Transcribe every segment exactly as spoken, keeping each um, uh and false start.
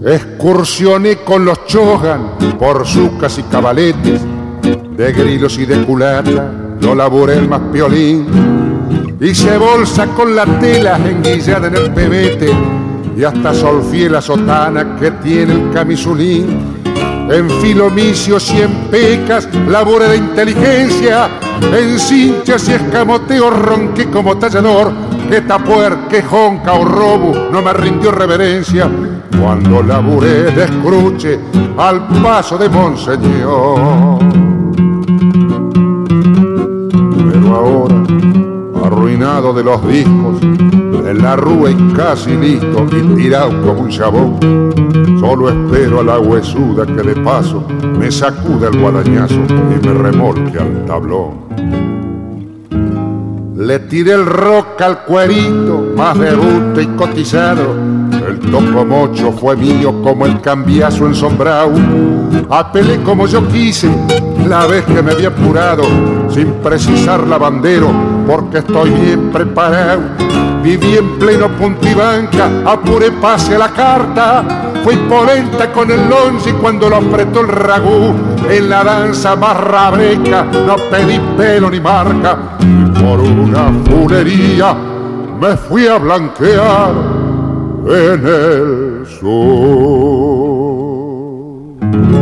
Excursioné con los Chogan por Zucas y Cabaletes, de grilos y de culata, no laburé el más piolín. Hice bolsa con la tela enguillada en el pebete y hasta solfié la sotana que tiene el camisulín. En filomicios y en pecas laburé de inteligencia, en cinchas y escamoteos ronqué como tallador. Que tapuer, que jonca o robo no me rindió reverencia cuando laburé de escruche al paso de Monseñor. Pero ahora, arruinado de los discos, en la rúa y casi listo y tirado como un chabón, solo espero a la huesuda que de paso me sacude el guadañazo y me remolque al tablón. Le tiré el rock al cuerito, más debuto y cotizado. El tocomocho fue mío como el cambiazo ensombrado. Apelé como yo quise, la vez que me había apurado, sin precisar lavandero, porque estoy bien preparado. Viví en pleno puntibanca, apuré pase a la carta. Fui polenta con el lonce y cuando lo apretó el ragú, en la danza más rabreca no pedí pelo ni marca. Y por una funería me fui a blanquear en el sur.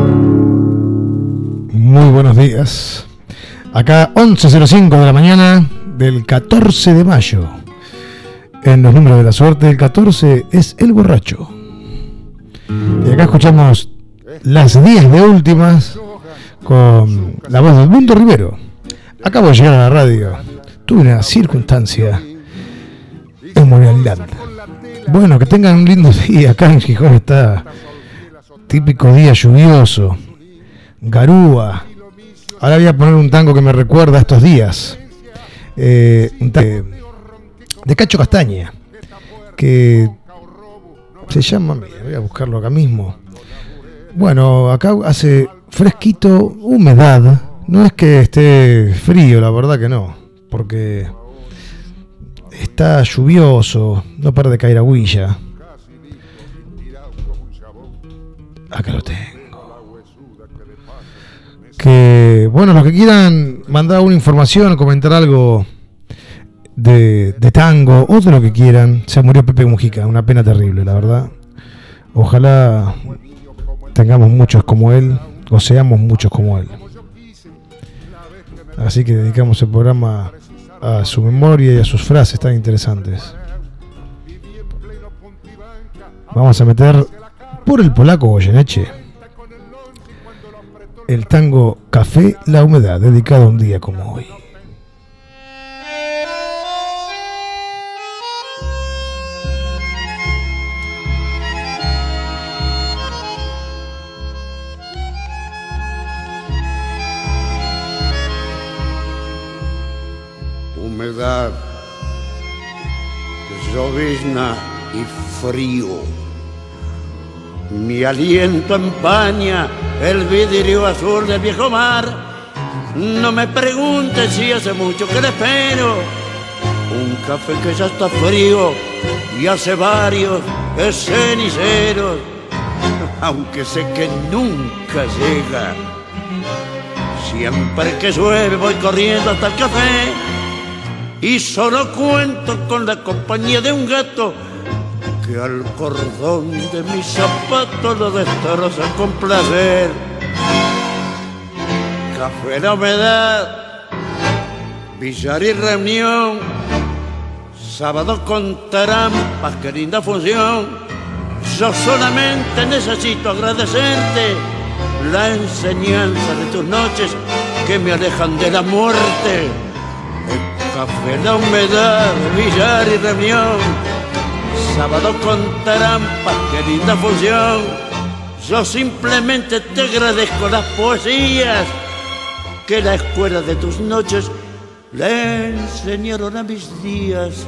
Muy buenos días. Acá once cero cinco de la mañana del catorce de mayo. En los números de la suerte, el catorce es el borracho. Y acá escuchamos las diez de últimas con la voz de Edmundo Rivero. Acabo de llegar a la radio. Tuve una circunstancia en Moreland. Bueno, que tengan un lindo día. Acá en Gijón está típico día lluvioso. Garúa. Ahora voy a poner un tango que me recuerda a estos días. Eh, un tango de Cacho Castaña, que se llama, mira, voy a buscarlo acá mismo. Bueno, acá hace fresquito, humedad. No es que esté frío, la verdad que no, porque está lluvioso, no para de caer agüilla. Acá lo tengo. Que, bueno, los que quieran mandar alguna información, comentar algo de, de tango o de lo que quieran. Se murió Pepe Mujica, una pena terrible, la verdad. Ojalá tengamos muchos como él, o seamos muchos como él. Así que dedicamos el programa a su memoria y a sus frases tan interesantes. Vamos a meter por el polaco Goyeneche el tango Café La Humedad, dedicado a un día como hoy. Humedad, llovizna y frío. Mi aliento empaña el vidrio azul del viejo mar. No me preguntes si hace mucho que le espero. Un café que ya está frío y hace varios ceniceros. Aunque sé que nunca llega. Siempre que llueve voy corriendo hasta el café. Y solo cuento con la compañía de un gato que al cordón de mis zapatos lo destroza con placer. Café La Humedad, billar y reunión, sábado con tarampas, qué linda función. Yo solamente necesito agradecerte la enseñanza de tus noches que me alejan de la muerte. Café La Humedad, billar y reunión, sábado con tarampas, qué linda función. Yo simplemente te agradezco las poesías que la escuela de tus noches le enseñaron a mis días.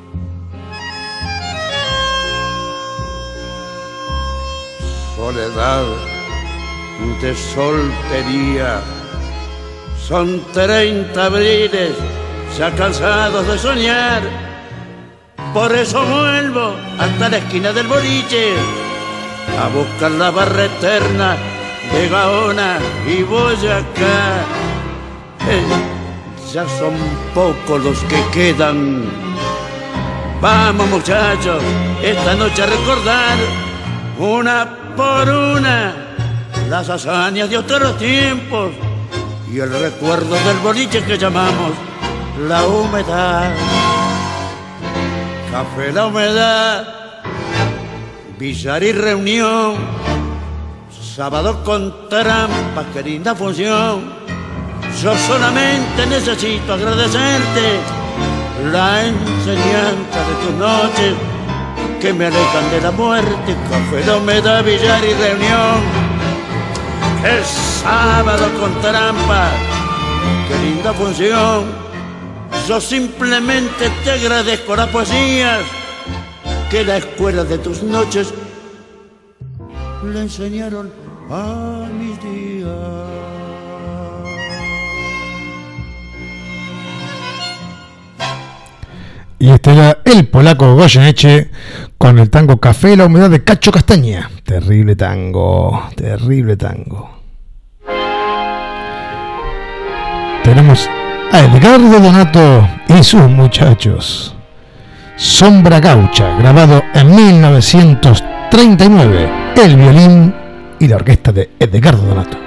Soledad de soltería, son treinta abriles ya cansados de soñar. Por eso vuelvo hasta la esquina del boliche a buscar la barra eterna de Gaona y Boyacá. Eh, ya son pocos los que quedan. Vamos muchachos, esta noche a recordar una por una las hazañas de otros tiempos y el recuerdo del boliche que llamamos La Humedad. Café La Humedad, billar y reunión, sábado con trampa, qué linda función. Yo solamente necesito agradecerte la enseñanza de tus noches que me alejan de la muerte. Café La Humedad, billar y reunión, el sábado con trampa, qué linda función. Yo simplemente te agradezco las poesías que la escuela de tus noches le enseñaron a mis días. Y este era el polaco Goyeneche con el tango Café La Humedad de Cacho Castaña. Terrible tango, terrible tango. Tenemos a Edgardo Donato y sus muchachos. Sombra Gaucha, grabado en mil novecientos treinta y nueve. El violín y la orquesta de Edgardo Donato.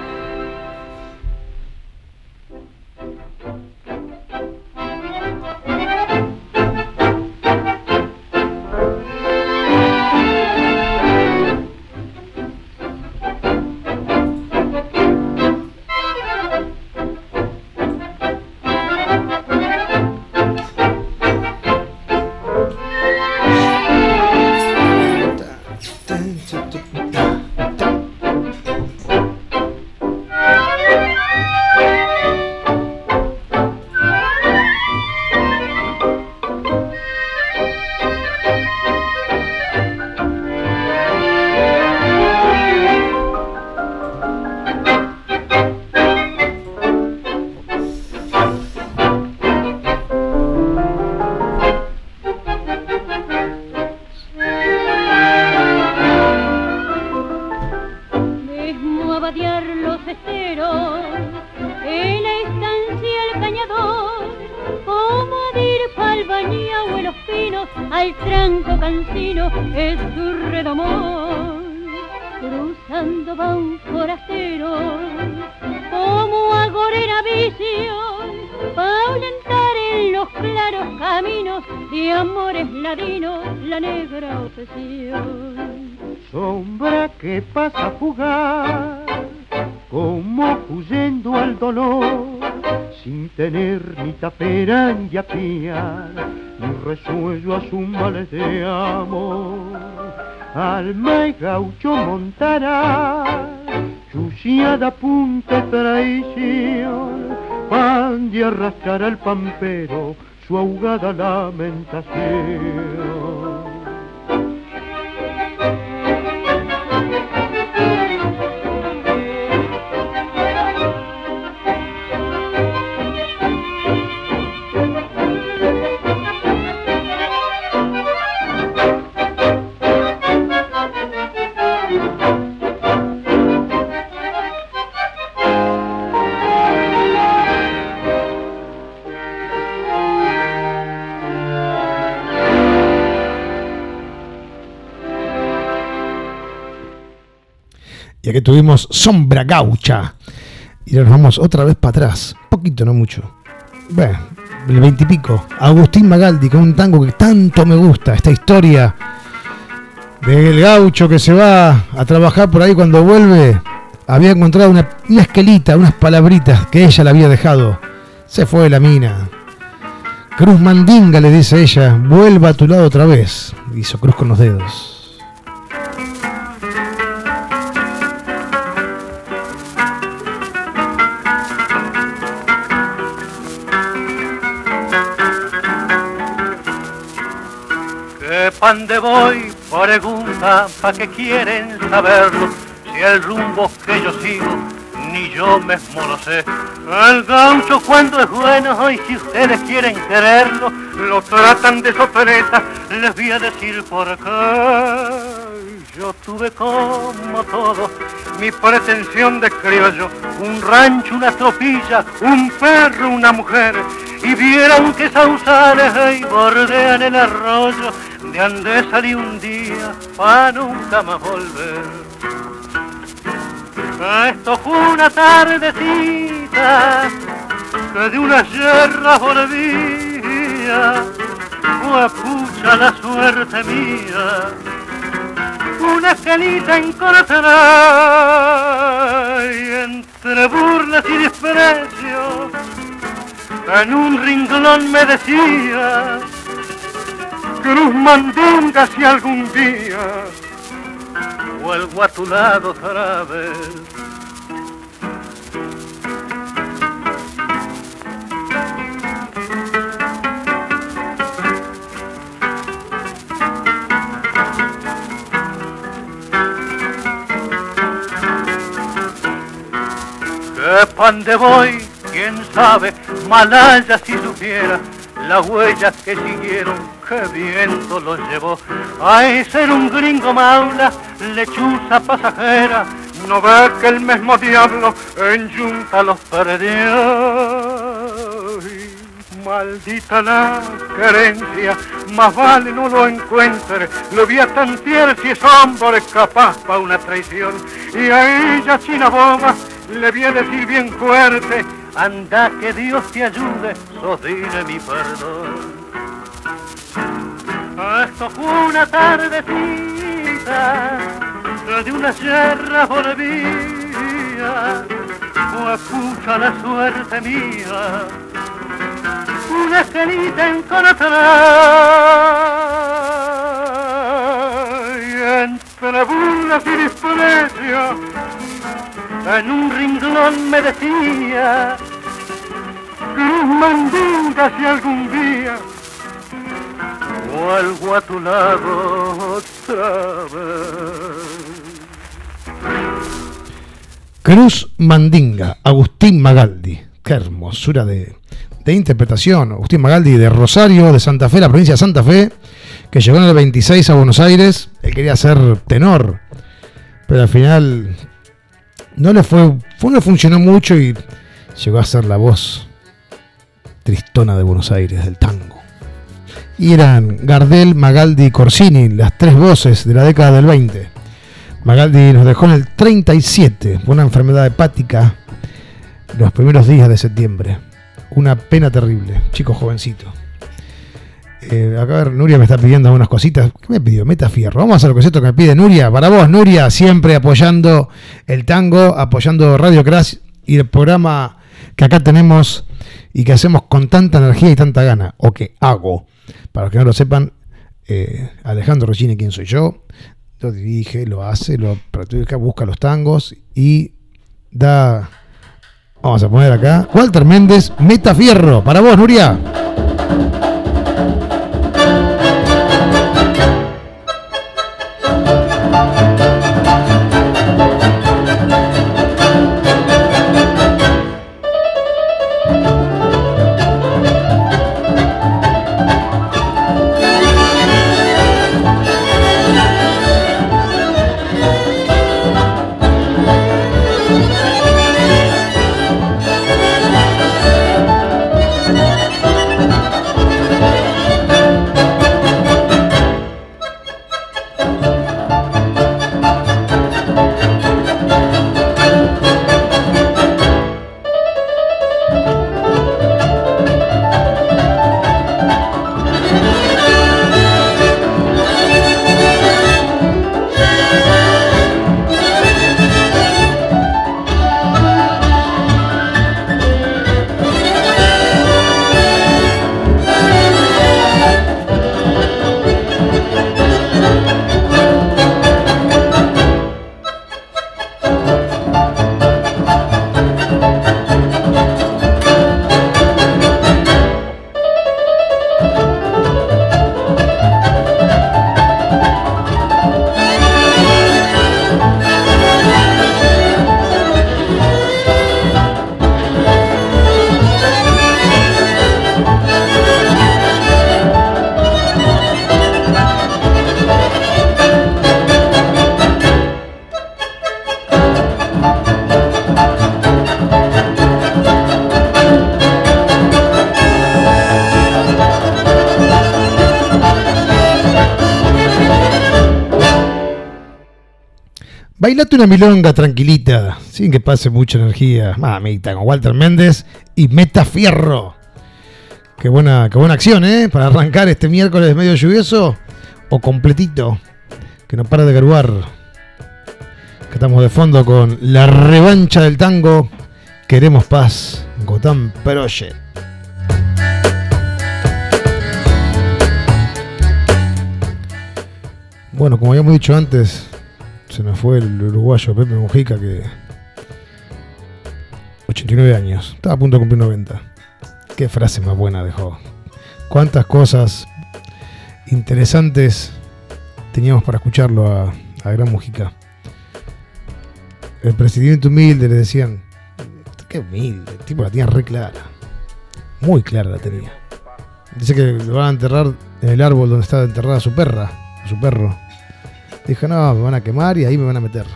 Ni resuello a sus males de amor, alma y gaucho montará, chuciada punta traición, pan de arrastrar al pampero su ahogada lamentación. Y aquí tuvimos Sombra Gaucha. Y nos vamos otra vez para atrás. Poquito, no mucho. Bueno, el veintipico. Agustín Magaldi con un tango que tanto me gusta. Esta historia del gaucho que se va a trabajar por ahí, cuando vuelve había encontrado una, una esquelita, unas palabritas que ella le había dejado. Se fue la mina. Cruz Mandinga, le dice ella, vuelva a tu lado otra vez. Hizo cruz con los dedos. ¿Pan de voy? Pregunta, ¿pa' qué quieren saberlo? Si el rumbo que yo sigo ni yo mismo lo sé. El gaucho cuando es bueno, y si ustedes quieren quererlo, lo tratan de sopereta, les voy a decir por qué. Yo tuve como todo, mi pretensión de criollo, un rancho, una tropilla, un perro, una mujer, y vieron que sausales y bordean el arroyo, de ande salí un día pa' nunca más volver. Esto fue una tardecita que de una yerra volvía, fue pucha la suerte mía, una escalita encortada y entre burlas y desprecio en un ringlón me decía: Cruz Mandinga, si algún día vuelvo a tu lado otra vez. ¿Qué pande voy? ¿Quién sabe? Malaya si supiera las huellas que siguieron, qué viento los llevó. Ay, ser un gringo maula, lechuza pasajera, no ve que el mismo diablo en yunta los perdió. Ay, maldita la querencia, más vale no lo encuentre, lo voy a tantear si es hombre capaz pa' una traición. Y a ella, china boba, le voy a decir bien fuerte: anda que Dios te ayude, sos dile mi perdón. Esto fue una tardecita de una sierra volvía, fue pucha la suerte mía, una esquelita encontrada y entre burlas y desprecio en un ringlón me decía: Cruz Mandinga, si algún día vuelvo a tu lado otra vez. Cruz Mandinga, Agustín Magaldi. Qué hermosura de, de interpretación. Agustín Magaldi, de Rosario, de Santa Fe, la provincia de Santa Fe, que llegó en el veintiséis a Buenos Aires. Él quería ser tenor, pero al final no le fue, fue, no funcionó mucho y llegó a ser la voz tristona de Buenos Aires, del tango. Y eran Gardel, Magaldi y Corsini, las tres voces de la década del veinte. Magaldi nos dejó en el treinta y siete por una enfermedad hepática los primeros días de septiembre. Una pena terrible, chico jovencito. Eh, acá a ver, Nuria me está pidiendo algunas cositas. ¿Qué me pidió? Meta Fierro. Vamos a hacer lo que es esto que me pide Nuria. Para vos, Nuria, siempre apoyando el tango, apoyando Radio Crash y el programa que acá tenemos y que hacemos con tanta energía y tanta gana, o que hago. Para los que no lo sepan, eh, Alejandro Roggini, quien soy yo, lo dirige, lo hace, lo practica, busca los tangos y da... Vamos a poner acá Walter Méndez, Meta Fierro. Para vos, Nuria. Bailate una milonga tranquilita, sin que pase mucha energía. Mamita, con Walter Méndez y Meta Fierro. Qué buena, qué buena acción, ¿eh? Para arrancar este miércoles medio lluvioso o completito, que no para de garuar. Que estamos de fondo con la revancha del tango. Queremos paz, Gotán Peroche. Bueno, como habíamos dicho antes, se nos fue el uruguayo Pepe Mujica, que ochenta y nueve años, estaba a punto de cumplir noventa. Qué frase más buena dejó. Cuántas cosas interesantes teníamos para escucharlo a, a Gran Mujica. El presidente humilde, le decían. Qué humilde, el tipo la tenía re clara. Muy clara la tenía. Dice que lo van a enterrar en el árbol donde estaba enterrada su perra, su perro. Dijo, no, me van a quemar y ahí me van a meter.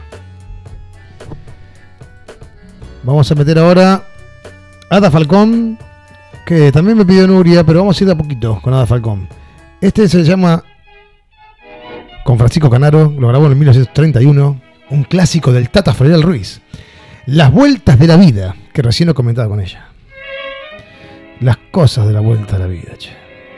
Vamos a meter ahora Ada Falcón, que también me pidió Nuria, pero vamos a ir de a poquito con Ada Falcón. Este se llama, con Francisco Canaro, lo grabó en mil novecientos treinta y uno, un clásico del Tata Federal Ruiz. Las vueltas de la vida, que recién lo comentaba con ella. Las cosas de la vuelta de la vida, che.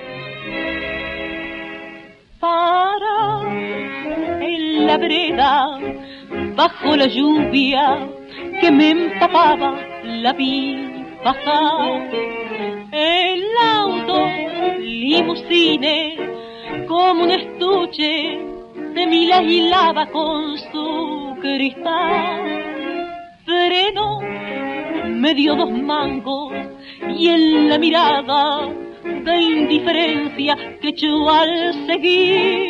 Para en la vereda, bajo la lluvia que me empapaba, la vi pasar. El auto limusine, como un estuche, de mí la hilaba con su cristal. Freno, me dio dos mangos y en la mirada de indiferencia que echó al seguir,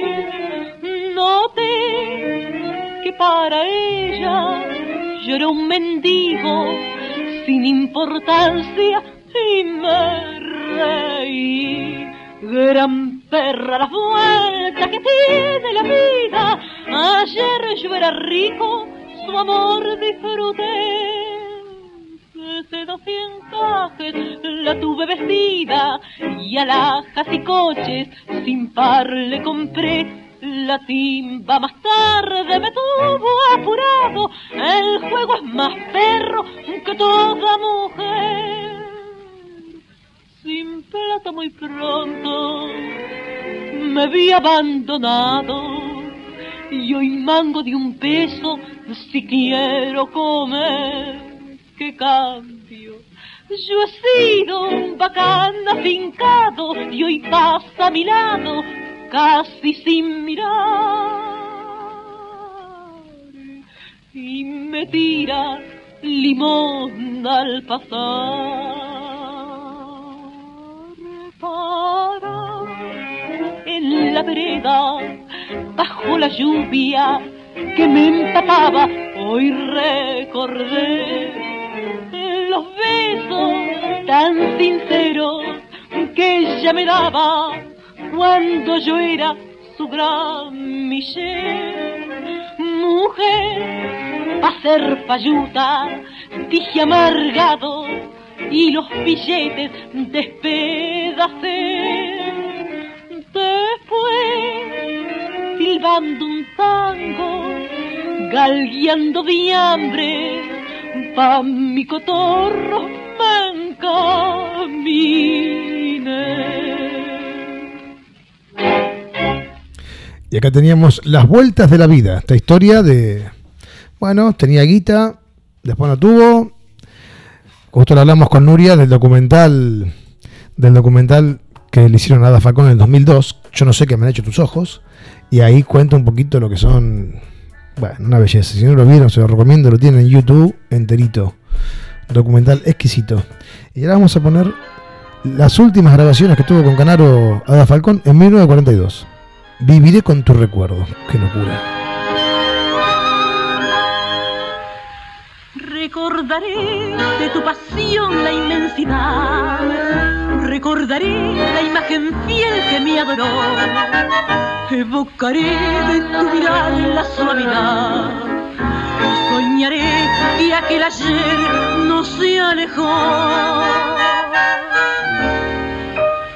noté que para ella yo era un mendigo sin importancia y me reí. Gran perra la vuelta que tiene la vida, ayer yo era rico, su amor disfruté. De sedas y encajes la tuve vestida y alhajas y coches sin par le compré. La timba más tarde me tuvo apurado, el juego es más perro que toda mujer. Sin plata muy pronto me vi abandonado y hoy mango de un peso si quiero comer. ¿Qué cambio? Yo he sido un bacán afincado y hoy pasa a mi lado casi sin mirar y me tira limón al pasar. Para en la vereda, bajo la lluvia que me empapaba, hoy recordé los besos tan sinceros que ella me daba cuando yo era su gran Michelle. Mujer, pa' ser payuta, dije amargado y los billetes despedacé. Después, silbando un tango, galgueando de hambre, pa' mi cotorro me encaminé. Y acá teníamos Las vueltas de la vida, esta historia de, bueno, tenía guita, después no tuvo. Justo lo hablamos con Nuria del documental, del documental que le hicieron a Ada Falcón en el dos mil dos, Yo no sé qué me han hecho tus ojos, y ahí cuenta un poquito lo que son, bueno, una belleza. Si no lo vieron, se lo recomiendo, lo tienen en YouTube enterito, documental exquisito. Y ahora vamos a poner las últimas grabaciones que tuvo con Canaro Ada Falcón en mil novecientos cuarenta y dos. Viviré con tu recuerdo. Qué locura. Recordaré de tu pasión la inmensidad, recordaré la imagen fiel que me adoró, evocaré de tu mirar la suavidad, soñaré que aquel ayer no se alejó.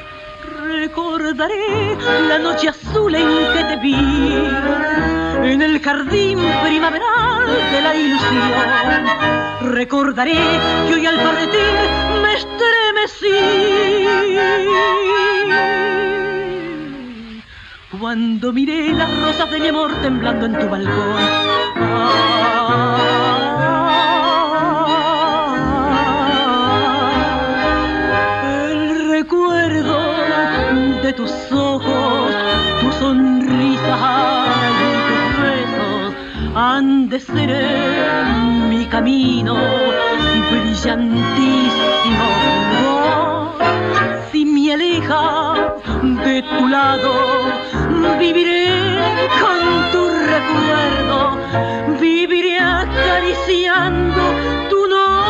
Recordaré la noche azul en que te vi, en el el jardín primaveral de la ilusión. Recordaré que hoy al partir me estremecí cuando miré las rosas de mi amor temblando en tu balcón. Ah, el recuerdo de tus ojos, tu sonrisa y tus besos han de ser en mi camino brillantísimo. Oh, si me aleja de tu lado, viviré con tu recuerdo, viviré acariciando tu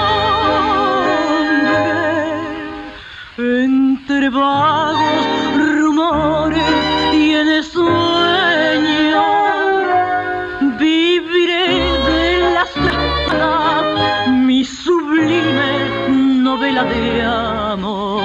nombre. Entre vagos rumores y en el sueño, viviré de las llamadas mi sublime novela de amor.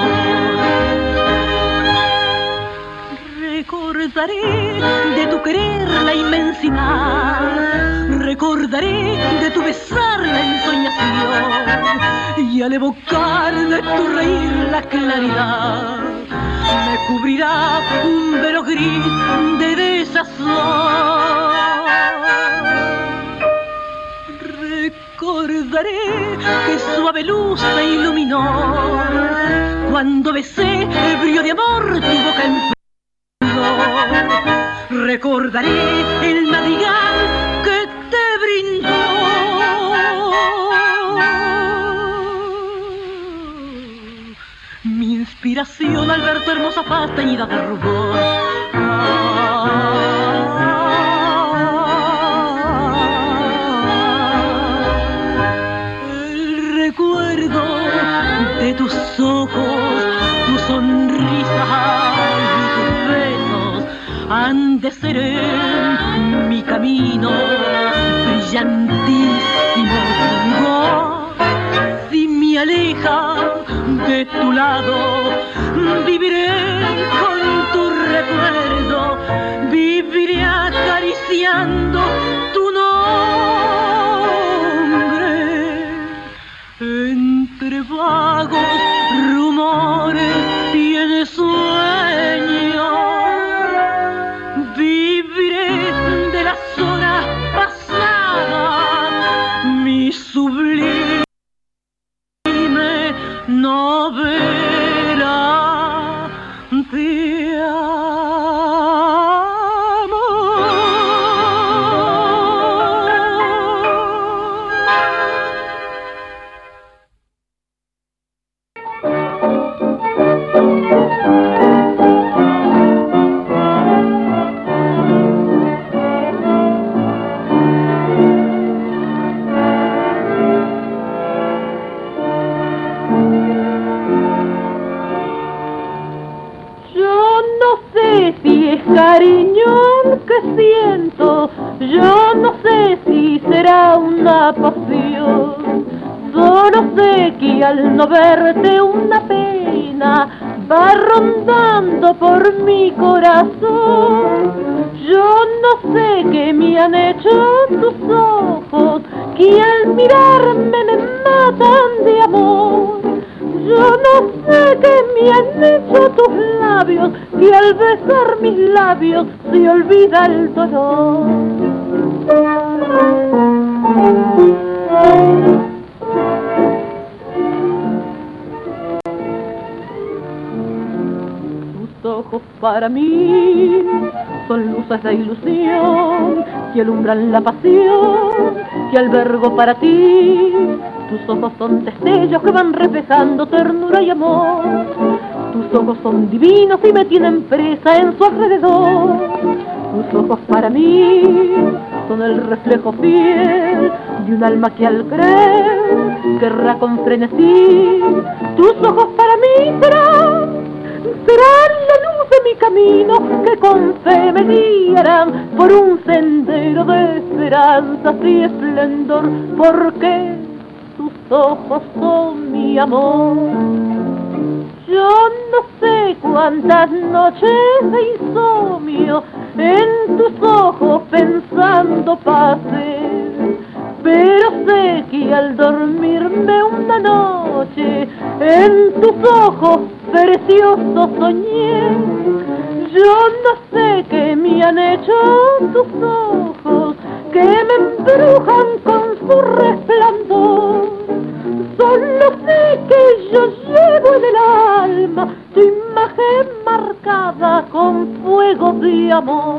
Recordaré de tu querer la inmensidad, recordaré de tu besar la ensoñación, y al evocar de tu reír la claridad, me cubrirá un velo gris de desazón. Recordaré que suave luz me iluminó cuando besé ebrio de amor tu boca en. Recordaré el madrigal que te brindó mi inspiración al ver tu hermosa faz teñida de rubor. El recuerdo de tus ojos, tu sonrisa y tus besos han de ser en mi camino brillantísimo. Oh, si me aleja de tu lado, viviré con tu recuerdo, viviré acariciando tu nombre. Entre vagos rumores y en el sueño, viviré de las horas pasadas mi sublime novela de cariño que siento, yo no sé si será una pasión, solo sé que al no verte una pena va rondando por mi corazón. Yo no sé qué me han hecho tus ojos, que al mirarme me matan de amor. Yo no sé qué me han hecho tus labios, que al besar mis labios se olvida el dolor. Tus ojos para mí son luces de ilusión que alumbran la pasión que albergo para ti. Tus ojos son destellos que van reflejando ternura y amor. Tus ojos son divinos y me tienen presa en su alrededor. Tus ojos para mí son el reflejo fiel de un alma que al creer querrá con frenesí. Tus ojos para mí serán, serán la luz de mi camino que con fe me guiarán por un sendero de esperanzas y esplendor, porque tus ojos son mi amor. Yo no sé cuántas noches de insomnio en tus ojos pensando no pase, pero sé que al dormirme una noche en tus ojos preciosos soñé. Yo no sé qué me han hecho tus ojos, que me embrujan con su resplandor. Solo sé que yo llevo en el alma tu imagen marcada con fuego de amor.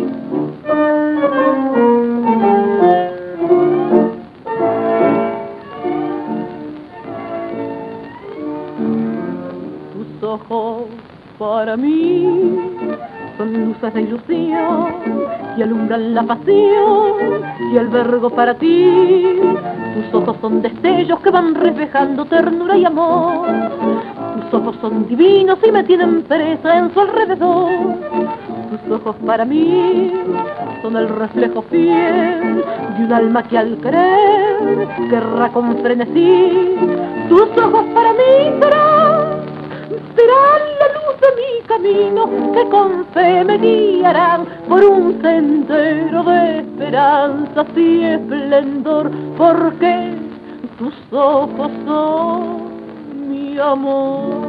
Tus ojos para mí son luces de ilusión que alumbran la pasión y albergo para ti. Tus ojos son destellos que van reflejando ternura y amor. Tus ojos son divinos y me tienen presa en su alrededor. Tus ojos para mí son el reflejo fiel de un alma que al querer querrá con frenesí. Tus ojos para mí serán serán la luz de mi camino, que con fe me guiarán por un sendero de esperanza y esplendor, porque tus ojos son mi amor.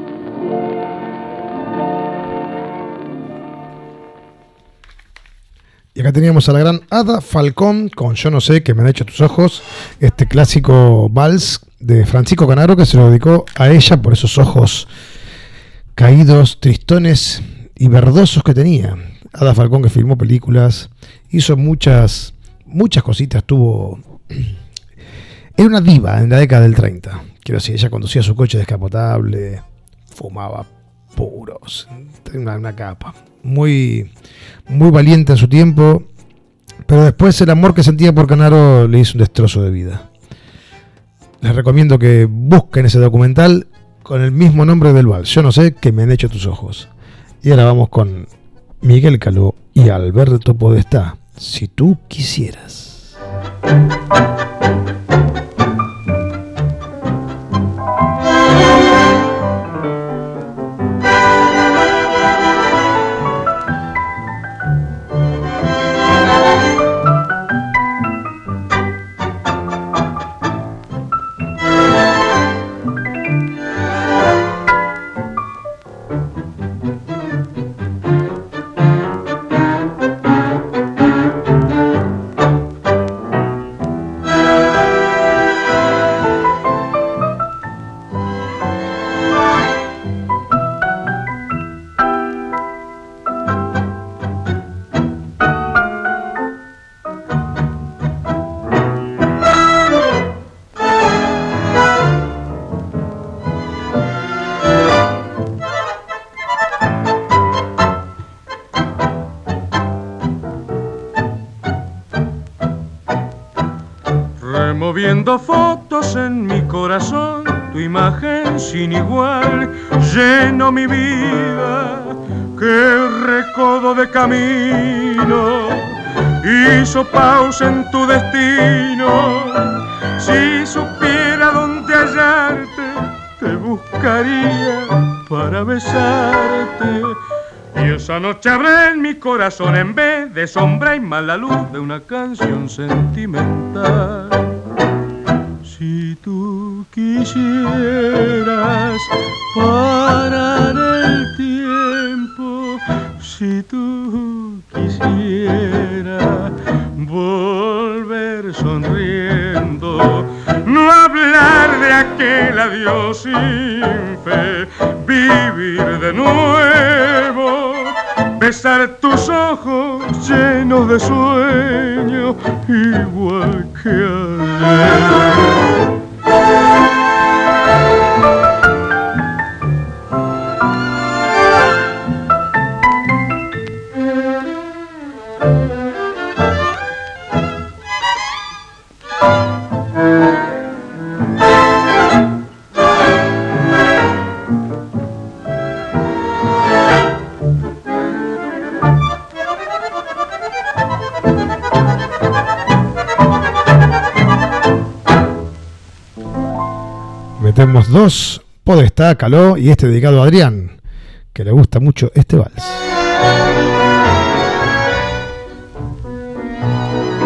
Y acá teníamos a la gran Ada Falcón con Yo no sé qué me han hecho tus ojos, este clásico vals de Francisco Canaro que se lo dedicó a ella por esos ojos caídos, tristones y verdosos que tenía. Ada Falcón, que filmó películas, hizo muchas muchas cositas, tuvo... Era una diva en la década del treinta. Quiero decir, ella conducía su coche descapotable, fumaba puros, tenía una, una capa. Muy, muy valiente en su tiempo, pero después el amor que sentía por Canaro le hizo un destrozo de vida. Les recomiendo que busquen ese documental con el mismo nombre del vals, Yo no sé qué me han hecho tus ojos. Y ahora vamos con Miguel Caló y Alberto Podestá, Si tú quisieras. Removiendo fotos en mi corazón, tu imagen sin igual lleno mi vida. Qué recodo de camino hizo pausa en tu destino. Si supiera dónde hallarte, te buscaría para besarte. Y esa noche habrá en mi corazón, en vez de sombra y mala luz, de una canción sentimental. Si tú quisieras parar el tiempo, si tú quisieras volver sonriendo, no hablar de aquel adiós sin fe, vivir de nuevo, besar tus ojos llenos de sueño, igual que ayer. Metemos dos, Podestá, Caló y este dedicado a Adrián, que le gusta mucho este vals.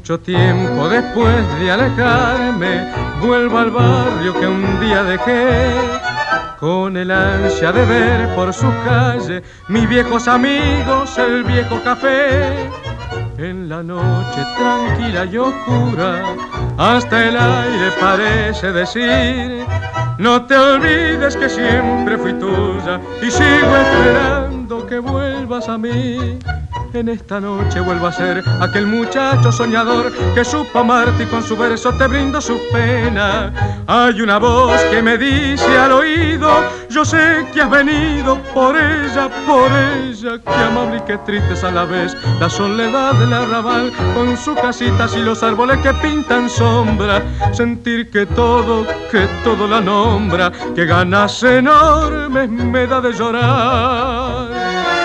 Mucho tiempo después de alejarme, vuelvo al barrio que un día dejé, con el ansia de ver por su calle mis viejos amigos, el viejo café. En la noche tranquila y oscura, hasta el aire parece decir: no te olvides que siempre fui tuya y sigo esperando que vuelvas a mí. En esta noche vuelvo a ser aquel muchacho soñador que supo amarte y con su verso te brindo sus penas. Hay una voz que me dice al oído: yo sé que has venido por ella, por ella. Qué amable y qué triste es a la vez la soledad del arrabal, con sus casitas y los árboles que pintan sombra. Sentir que todo, que todo la nombra, que ganas enormes me da de llorar.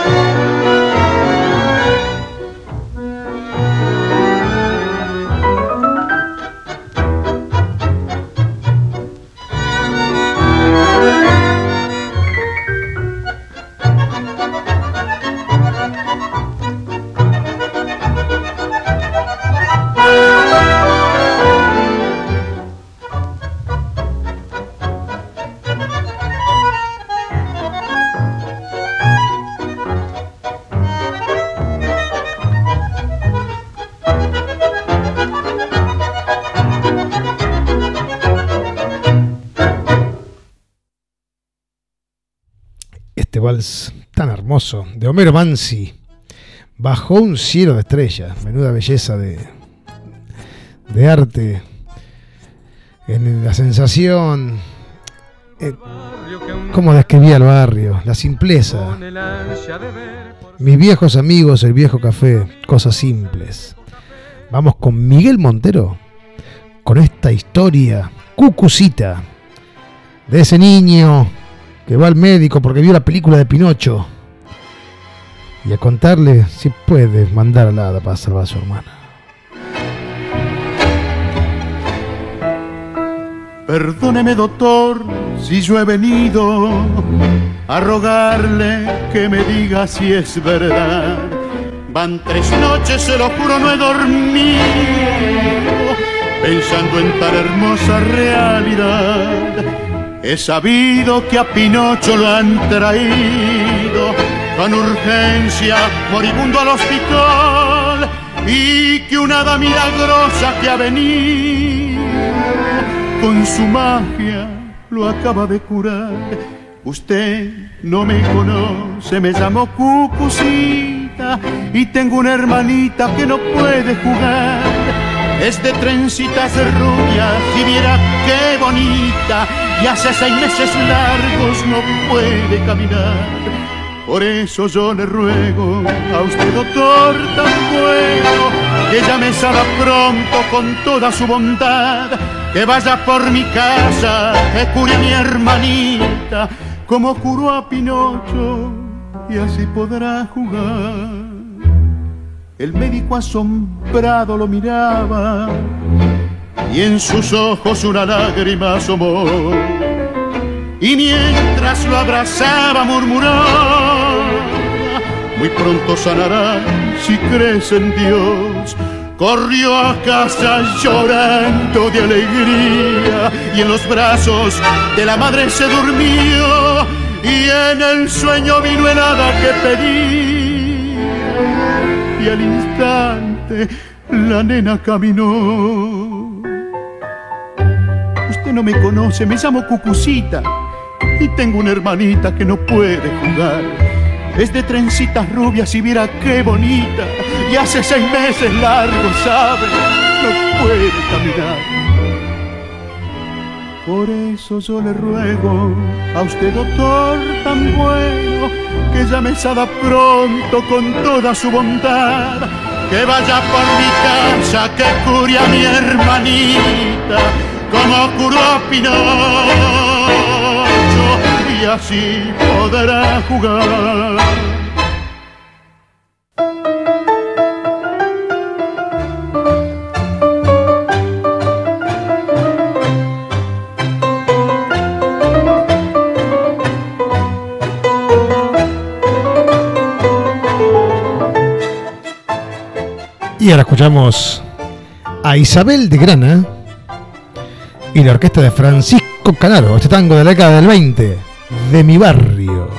Este vals tan hermoso de Homero Mansi, Bajo un cielo de estrellas. Menuda belleza de, de arte en la sensación, eh, cómo describía el barrio, la simpleza. Mis viejos amigos, el viejo café, cosas simples. Vamos con Miguel Montero, con esta historia cucucita de ese niño que va al médico porque vio la película de Pinocho, y a contarle si puede mandar al hada para salvar a su hermana. Perdóneme, doctor, si yo he venido a rogarle que me diga si es verdad. Van tres noches, se lo juro, no he dormido pensando en tan hermosa realidad. He sabido que a Pinocho lo han traído con urgencia, moribundo al hospital, y que una hada milagrosa que ha venido con su magia lo acaba de curar. Usted no me conoce, me llamo Cucucita y tengo una hermanita que no puede jugar. Es de trencitas rubias y viera qué bonita, y hace seis meses largos no puede caminar. Por eso yo le ruego a usted, doctor tan bueno, que llame Sara pronto con toda su bondad, que vaya por mi casa, que cure a mi hermanita, como curó a Pinocho, y así podrá jugar. El médico asombrado lo miraba, y en sus ojos una lágrima asomó, y mientras lo abrazaba murmuraba: muy pronto sanará si crees en Dios. Corrió a casa llorando de alegría, y en los brazos de la madre se durmió, y en el sueño vino el hada que pedía, y al instante la nena caminó. Usted no me conoce, me llamo Cucucita y tengo una hermanita que no puede jugar. Es de trencitas rubias y viera qué bonita, y hace seis meses largos, sabe, no puede caminar. Por eso yo le ruego a usted, doctor tan bueno, que llame Sada pronto con toda su bondad, que vaya por mi casa, que cure a mi hermanita, como curó a Pinocho, y así podrá jugar. Y ahora escuchamos a Isabel de Grana y la orquesta de Francisco Canaro, este tango de la década del veinte, De mi barrio.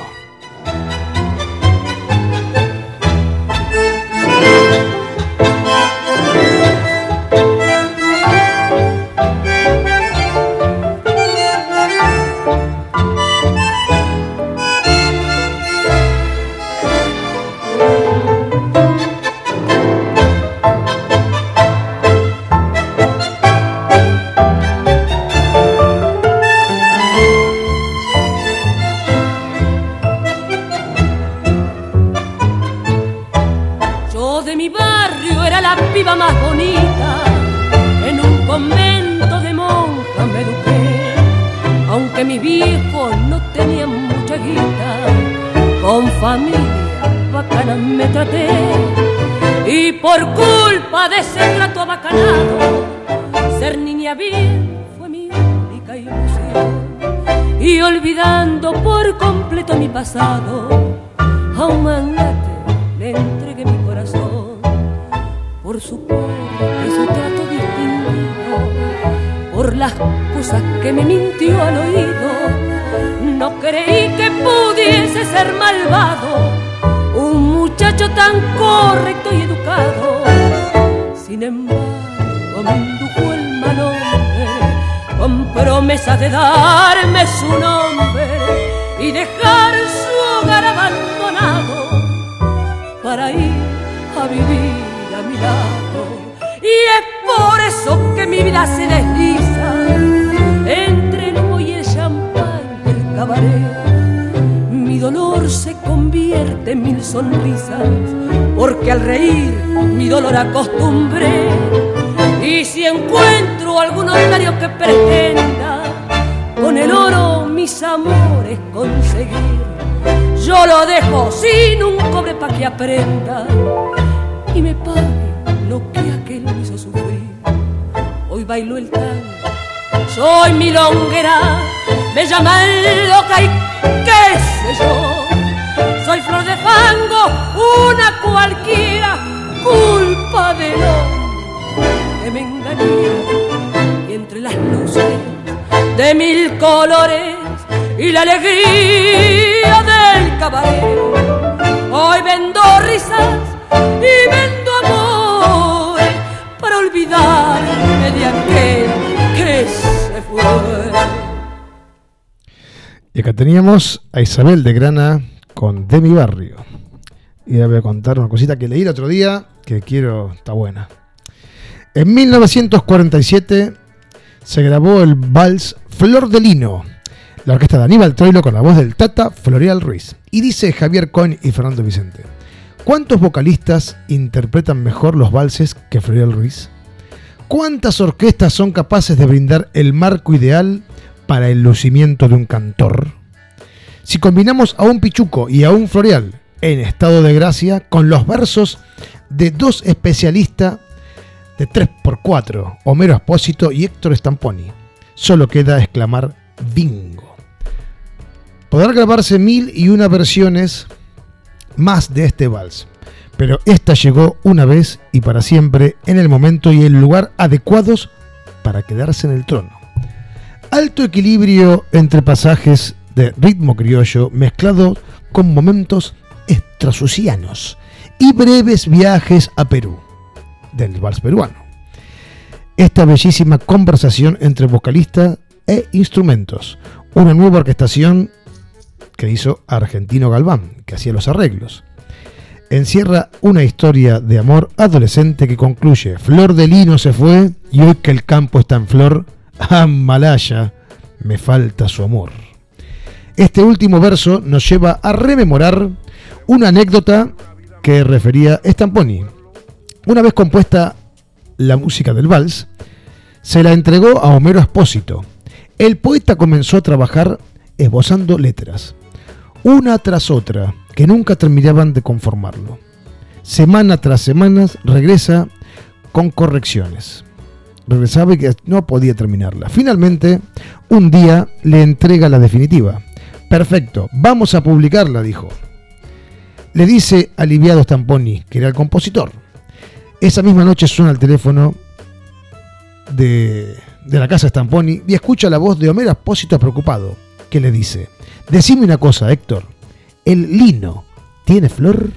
Pasado, a un magnate le entregué mi corazón por su porte y su trato distinguido, por las cosas que me mintió al oído. No creí que pudiese ser malvado un muchacho tan correcto y educado. Sin embargo me indujo el mal hombre con promesa de darme su nombre y dejar su hogar abandonado para ir a vivir a mi lado. Y es por eso que mi vida se desliza entre el humo y el champán del cabaret. Mi dolor se convierte en mil sonrisas, porque al reír mi dolor acostumbré. Y si encuentro algún notario que pretenda con el oro mis amores conseguir, yo lo dejo sin un cobre pa' que aprenda y me pague lo que aquel me hizo sufrir. Hoy bailo el tango, soy milonguera, me llaman loca y qué sé yo. Soy flor de fango, una cualquiera, culpa del hombre que me engañó. Y entre las luces de mil colores y la alegría del cabaret, hoy vendo risas y vendo amores para olvidarme de aquel que se fue. Y acá teníamos a Isabel de Grana con De mi barrio. Y le voy a contar una cosita que leí el otro día que quiero, está buena. En mil novecientos cuarenta y siete se grabó el vals Flor de Lino, la orquesta de Aníbal Troilo con la voz del Tata Floreal Ruiz. Y dice Javier Cohen y Fernando Vicente: ¿cuántos vocalistas interpretan mejor los valses que Floreal Ruiz? ¿Cuántas orquestas son capaces de brindar el marco ideal para el lucimiento de un cantor? Si combinamos a un Pichuco y a un Floreal en estado de gracia con los versos de dos especialistas de tres por cuatro, Homero Espósito y Héctor Stamponi, solo queda exclamar bingo. Podrá grabarse mil y una versiones más de este vals, pero esta llegó una vez y para siempre en el momento y el lugar adecuados para quedarse en el trono. Alto equilibrio entre pasajes de ritmo criollo mezclado con momentos extrasucianos y breves viajes a Perú, del vals peruano. Esta bellísima conversación entre vocalista e instrumentos, una nueva orquestación que hizo Argentino Galván, que hacía los arreglos, encierra una historia de amor adolescente que concluye: Flor de Lino se fue y hoy que el campo está en flor, a Malaya me falta su amor. Este último verso nos lleva a rememorar una anécdota que refería Stamponi. Una vez compuesta la música del vals, se la entregó a Homero Espósito. El poeta comenzó a trabajar esbozando letras, una tras otra, que nunca terminaban de conformarlo. Semana tras semana regresa con correcciones. Regresaba y que no podía terminarla. Finalmente, un día le entrega la definitiva. Perfecto, vamos a publicarla, dijo. Le dice aliviado Stamponi, que era el compositor. Esa misma noche suena el teléfono de, de la casa Stamponi y escucha la voz de Homero Apósito preocupado, que le dice: decime una cosa, Héctor, ¿el lino tiene flor?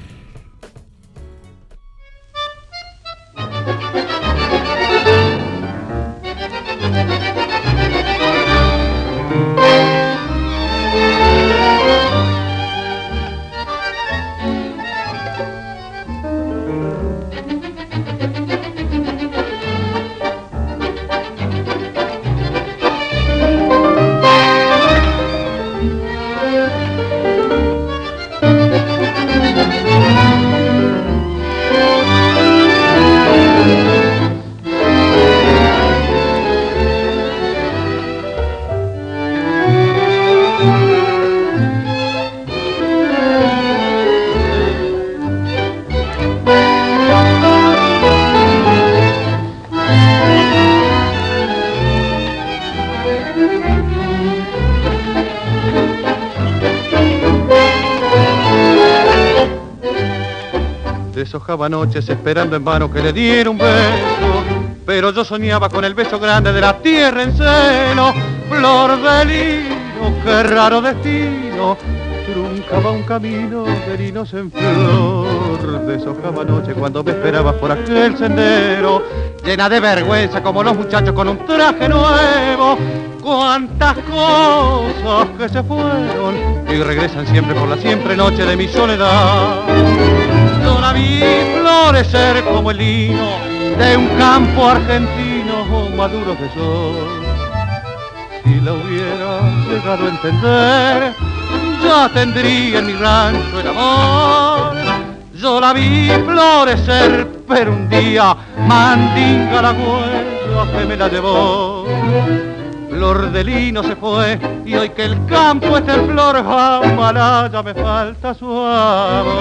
Deshojaba noches esperando en vano que le diera un beso, pero yo soñaba con el beso grande de la tierra en seno. Flor de lino, qué raro destino, truncaba un camino de linos en flor. Deshojaba noche cuando me esperabas por aquel sendero, llena de vergüenza como los muchachos con un traje nuevo. Cuántas cosas que se fueron y regresan siempre por la siempre noche de mi soledad. Yo la vi florecer como el lino de un campo argentino maduro de sol. Si la hubiera llegado a entender, ya tendría en mi rancho el amor. Yo la vi florecer, pero un día mandinga la huella que me la llevó. Flor de lino se fue y hoy que el campo está en flor, jamás ya me falta su amor.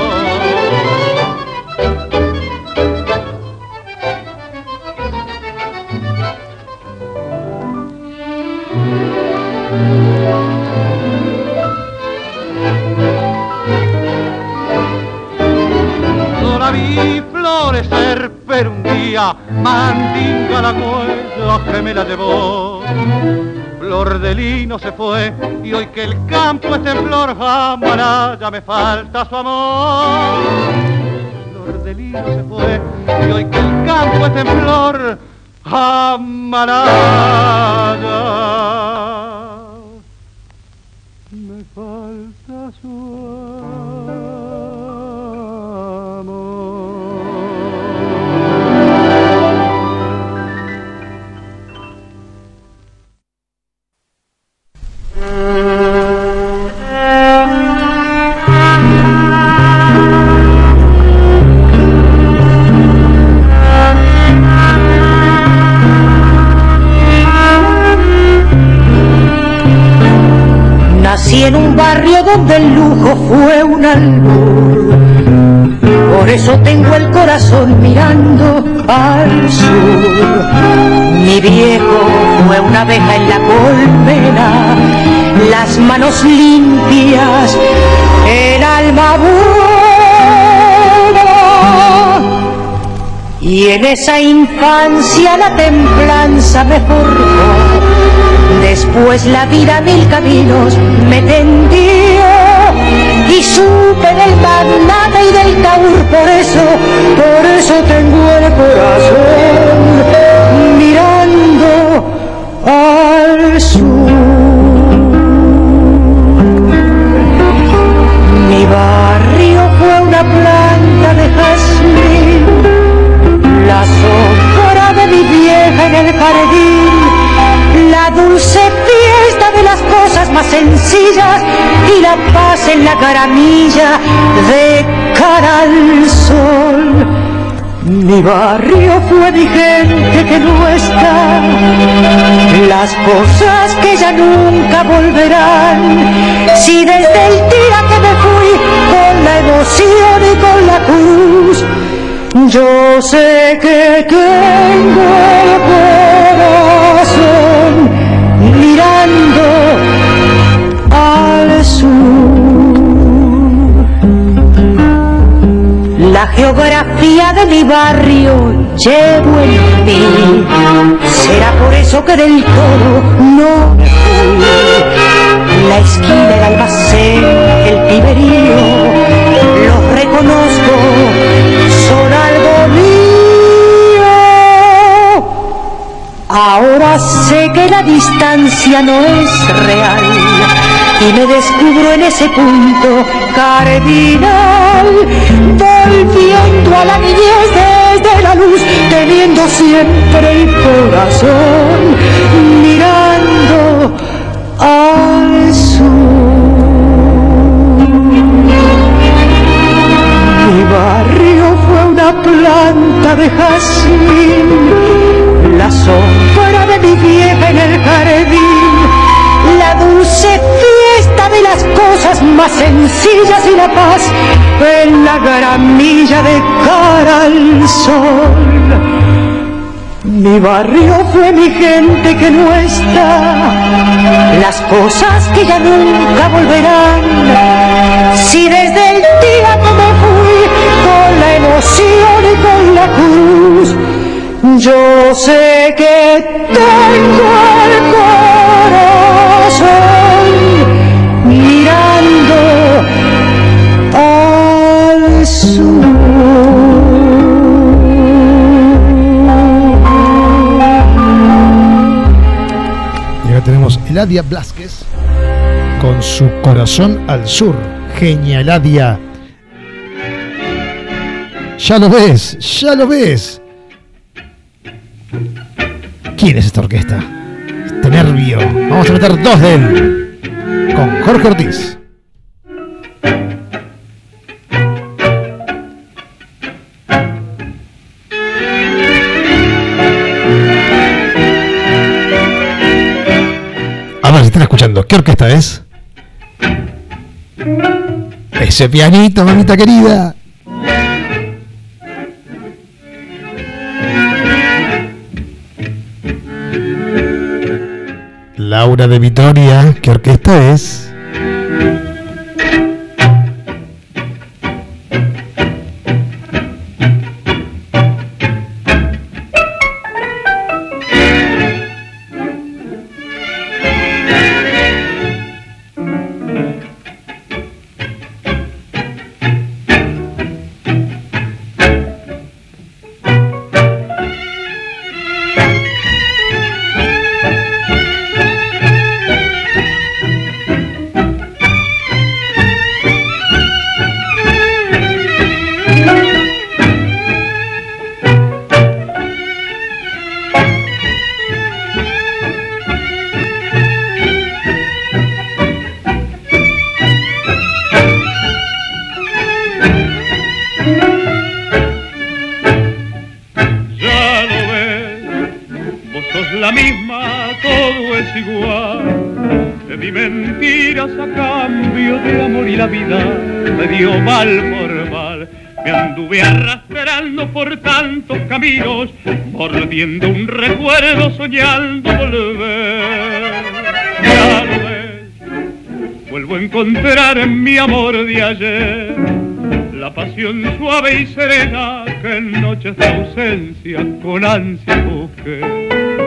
Yo la vi florecer, pero un día mandinga la huella que me la llevó. Flor de lino se fue y hoy que el campo está en flor, jamás ya me falta su amor. Flor de lino se fue y hoy que el campo está en flor, jamás me falta su amor. Nací en un barrio donde el lujo fue un albur, por eso tengo el corazón mirando al sur. Mi viejo fue una abeja en la colmena, las manos limpias, el alma buena. Y en esa infancia la templanza me forjó. Después la vida mil caminos me tendió y supe del magnate y del taur, por eso, por eso tengo el corazón mirando al sur. Mi barrio fue una planta de jazmín, la sombra de mi vieja en el jardín, la dulce fiesta de las cosas más sencillas y la paz en la caramilla de cara al sol. Mi barrio fue mi gente que no está, las cosas que ya nunca volverán. Si desde el día que me fui con la emoción y con la cruz, yo sé que tengo el corazón mirando al sur. La geografía de mi barrio llevo en mí. Será por eso que del todo no me fui. La esquina, el almacén, el piberío, los reconozco, son algo mío. Ahora sé que la distancia no es real y me descubro en ese punto cardinal, volviendo a la niñez desde la luz, teniendo siempre el corazón mirando al sur. Mi barrio fue una planta de jazmín, la sombra de mi vieja en el jardín, la dulce fiesta de las cosas más sencillas y la paz en la gramilla de cara al sol. Mi barrio fue mi gente que no está, las cosas que ya nunca volverán. Si desde el día que me fui con la emoción y con la cruz, yo sé que tengo el corazón mirando al sur. Y acá tenemos Eladia Blázquez con Su corazón al sur. Genia Eladia. Ya lo ves, ya lo ves. ¿Quién es esta orquesta? Este nervio. Vamos a meter dos de él. Con Jorge Ortiz. A ver si están escuchando. ¿Qué orquesta es? Ese pianito, mamita querida. Laura de Vitoria, ¿qué orquesta es? Mordiendo un recuerdo, soñando volver. Ya lo ves, vuelvo a encontrar en mi amor de ayer la pasión suave y serena que en noches de ausencia con ansia busqué.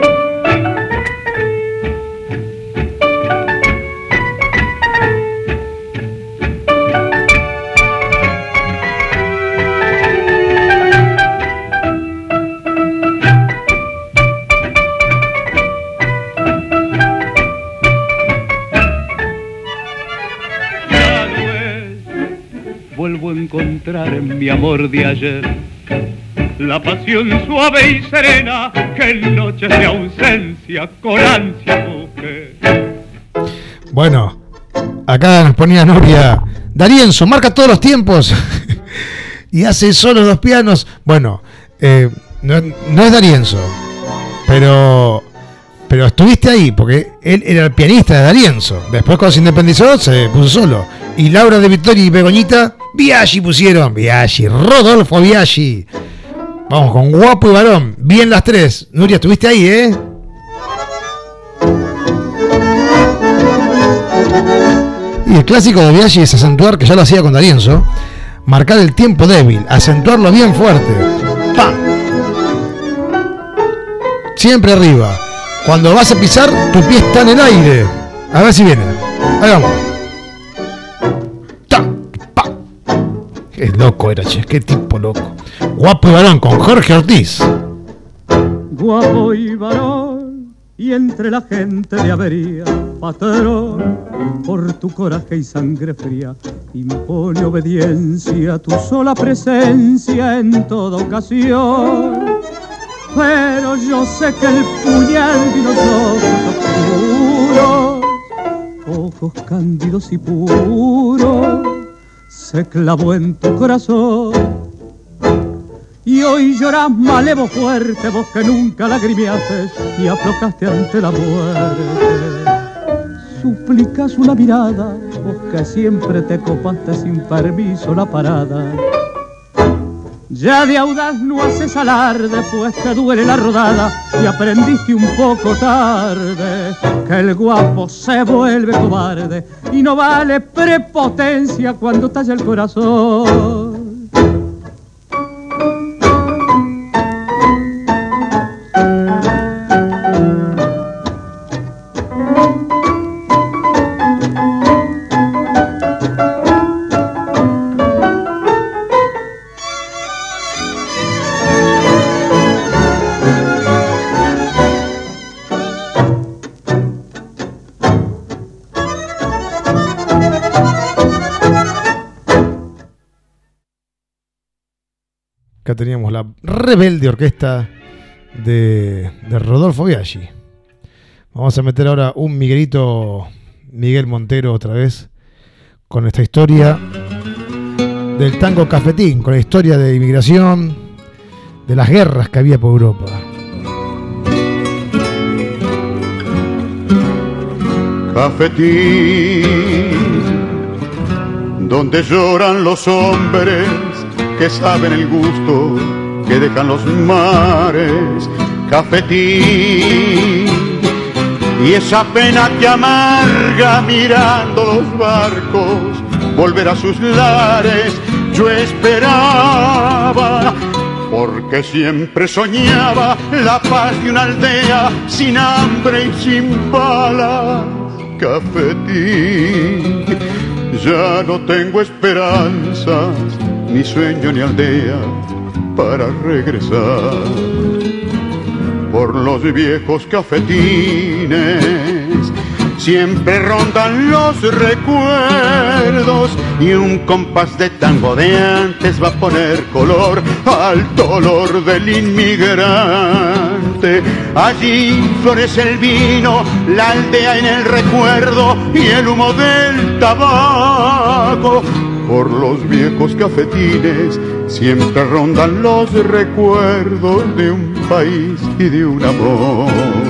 En mi amor de ayer la pasión suave y serena que en noches de ausencia con ansia busqué. Bueno, acá nos ponía Noria D'Arienzo, marca todos los tiempos y hace solo dos pianos. Bueno, eh, no, no es D'Arienzo, pero pero estuviste ahí porque él era el pianista de D'Arienzo. Después cuando se independizó se puso solo. Y Laura de Victoria y Begoñita Biaggi pusieron. Biaggi, Rodolfo Biaggi. Vamos con Guapo y Varón. Bien las tres. Nuria, estuviste ahí, ¿eh? Y el clásico de Biaggi es Acentuar, que ya lo hacía con D'Arienzo. marcar el tiempo débil, acentuarlo bien fuerte. ¡Pam! Siempre arriba. Cuando vas a pisar, tu pie está en el aire. A ver si viene. Ahí vamos. ¡Tam! ¡Pam! Qué loco era, che. Qué tipo loco. Guapo y varón con Jorge Ortiz. Guapo y varón, y entre la gente de avería, patrón, por tu coraje y sangre fría, impone obediencia a tu sola presencia en toda ocasión. Pero yo sé que el puñal de los ojos oscuros, ojos cándidos y puros, se clavó en tu corazón. Y hoy llorás malevo fuerte, vos que nunca lagrimeaste y aflojaste ante la muerte. Suplicas una mirada, vos que siempre te copaste sin permiso la parada. Ya de audaz no haces alarde, pues te duele la rodada y aprendiste un poco tarde que el guapo se vuelve cobarde y no vale prepotencia cuando talla el corazón. Acá teníamos la rebelde orquesta de, de Rodolfo Biaggi. Vamos a meter ahora un Miguelito, Miguel Montero otra vez, con esta historia del tango cafetín, con la historia de inmigración, de las guerras que había por Europa. Cafetín, donde lloran los hombres que saben el gusto que dejan los mares. Cafetín, y esa pena que amarga mirando los barcos volver a sus lares. Yo esperaba, porque siempre soñaba la paz de una aldea sin hambre y sin balas. Cafetín, ya no tengo esperanzas, ni sueño ni aldea para regresar. Por los viejos cafetines siempre rondan los recuerdos, y un compás de tango de antes va a poner color al dolor del inmigrante. Allí florece el vino, la aldea en el recuerdo y el humo del tabaco. Por los viejos cafetines siempre rondan los recuerdos de un país y de un amor.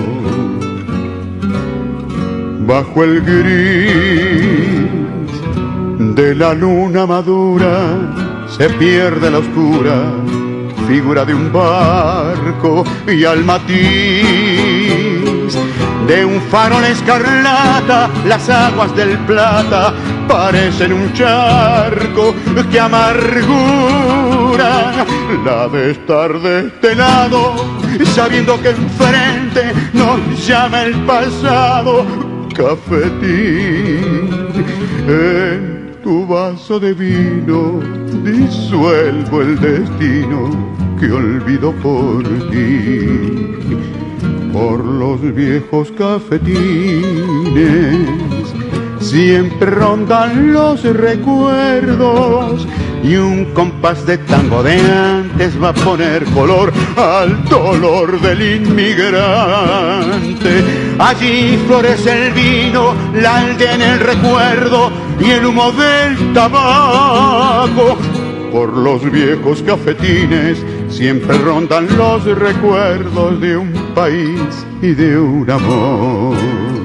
Bajo el gris de la luna madura se pierde la oscura figura de un barco, y al matiz de un farol escarlata las aguas del Plata parecen un charco. ¡Qué amargura la de estar de este lado, sabiendo que enfrente nos llama el pasado! Cafetín, en tu vaso de vino disuelvo el destino que olvido por ti. Por los viejos cafetines siempre rondan los recuerdos, y un compás de tango de antes va a poner color al dolor del inmigrante. Allí florece el vino, la aldea en el recuerdo y el humo del tabaco. Por los viejos cafetines siempre rondan los recuerdos de un país y de un amor.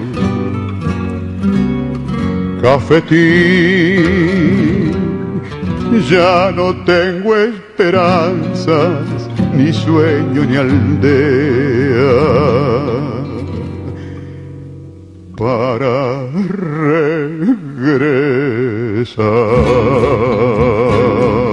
Cafetín, ya no tengo esperanzas, ni sueño ni aldea para regresar.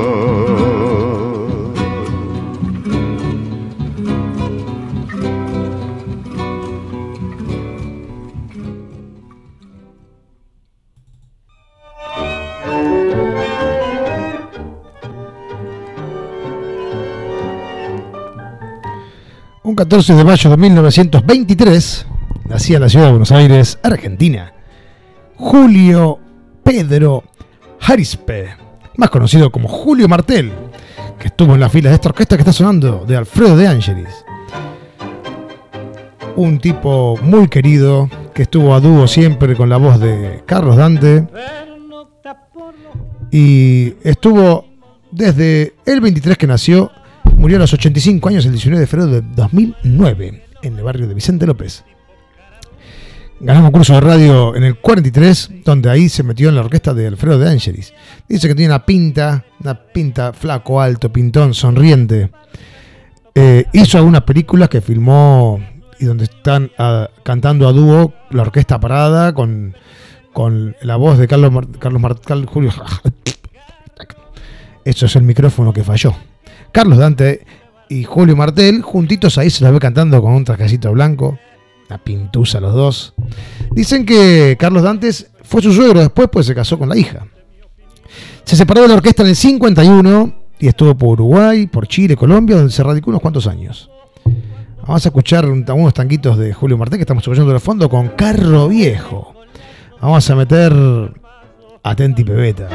Un catorce de mayo de mil novecientos veintitrés nacía en la ciudad de Buenos Aires, Argentina, Julio Pedro Jarispe, más conocido como Julio Martel, que estuvo en la fila de esta orquesta que está sonando, de Alfredo De Angelis. Un tipo muy querido, que estuvo a dúo siempre con la voz de Carlos Dante, y estuvo desde el veintitrés que nació, murió a los ochenta y cinco años el diecinueve de febrero de dos mil nueve, en el barrio de Vicente López. Ganó un concurso de radio en el cuarenta y tres, donde ahí se metió en la orquesta de Alfredo De Angelis. Dice que tiene una pinta, una pinta flaco, alto, pintón, sonriente. Eh, hizo algunas películas que filmó y donde están uh, cantando a dúo la orquesta parada con, con la voz de Carlos Mar, Carlos Mar, Carlos Julio. Eso es el micrófono que falló. Carlos Dante y Julio Martel juntitos ahí se los ve cantando con un trajecito blanco. Una pintusa los dos. Dicen que Carlos Dantes fue su suegro después, pues se casó con la hija. Se separó de la orquesta en el cincuenta y uno y estuvo por Uruguay, por Chile, Colombia, donde se radicó unos cuantos años. Vamos a escuchar unos tanguitos de Julio Martel que estamos escuchando de fondo con Carro Viejo. Vamos a meter Atenti Pebeta.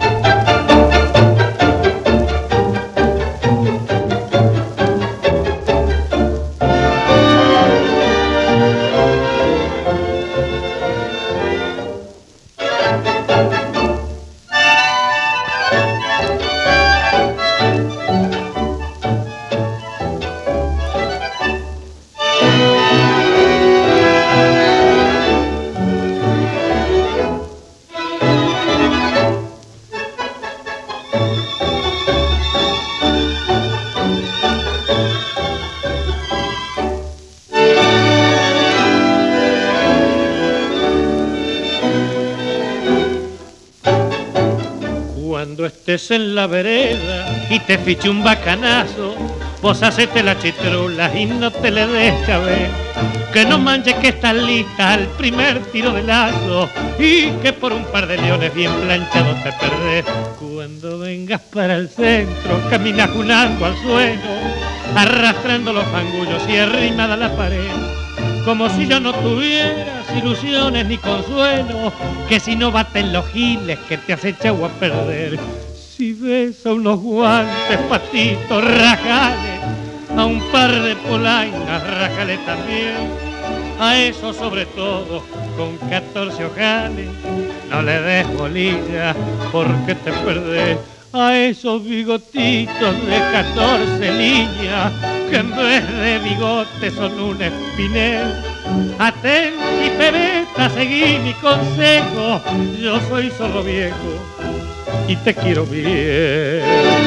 Estés en la vereda y te fiche un bacanazo, vos hacete la chitrula y no te le des cabeza, que no manches que estás lista al primer tiro de lazo y que por un par de leones bien planchados te perdés. Cuando vengas para el centro caminas junando al suelo, arrastrando los fangullos y arrimada a la pared, como si yo no tuvieras ilusiones ni consuelo, que si no baten los giles que te has echado a perder. Si ves a unos guantes, patitos, rajales, a un par de polainas, rajale también, a eso sobre todo, con catorce ojales, no le des bolilla porque te perdés. A esos bigotitos de catorce líneas, que en vez de bigote son un espinel. Atenti, pebeta, seguí mi consejo, yo soy zorro viejo y te quiero bien.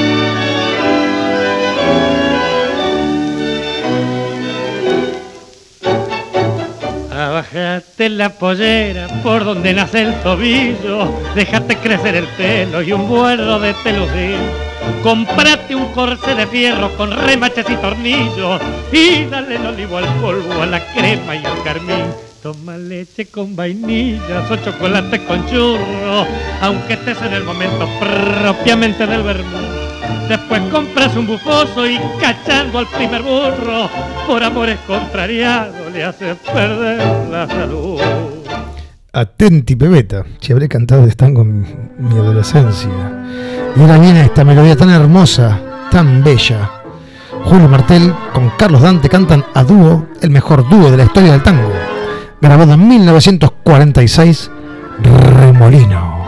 Bájate la pollera por donde nace el tobillo, déjate crecer el pelo y un vuelo de telucín. Comprate un corsé de fierro con remaches y tornillos y dale el olivo al polvo, a la crema y al carmín. Toma leche con vainillas o chocolate con churro, aunque estés en el momento propiamente del vermú. Después compras un bufoso y cachando al primer burro, por amores contrariados le haces perder la salud. Atenti Pebeta, si habré cantado de tango en mi adolescencia. Y ahora viene esta melodía tan hermosa, tan bella. Julio Martel con Carlos Dante cantan a dúo, el mejor dúo de la historia del tango. Grabado en mil novecientos cuarenta y seis, Remolino.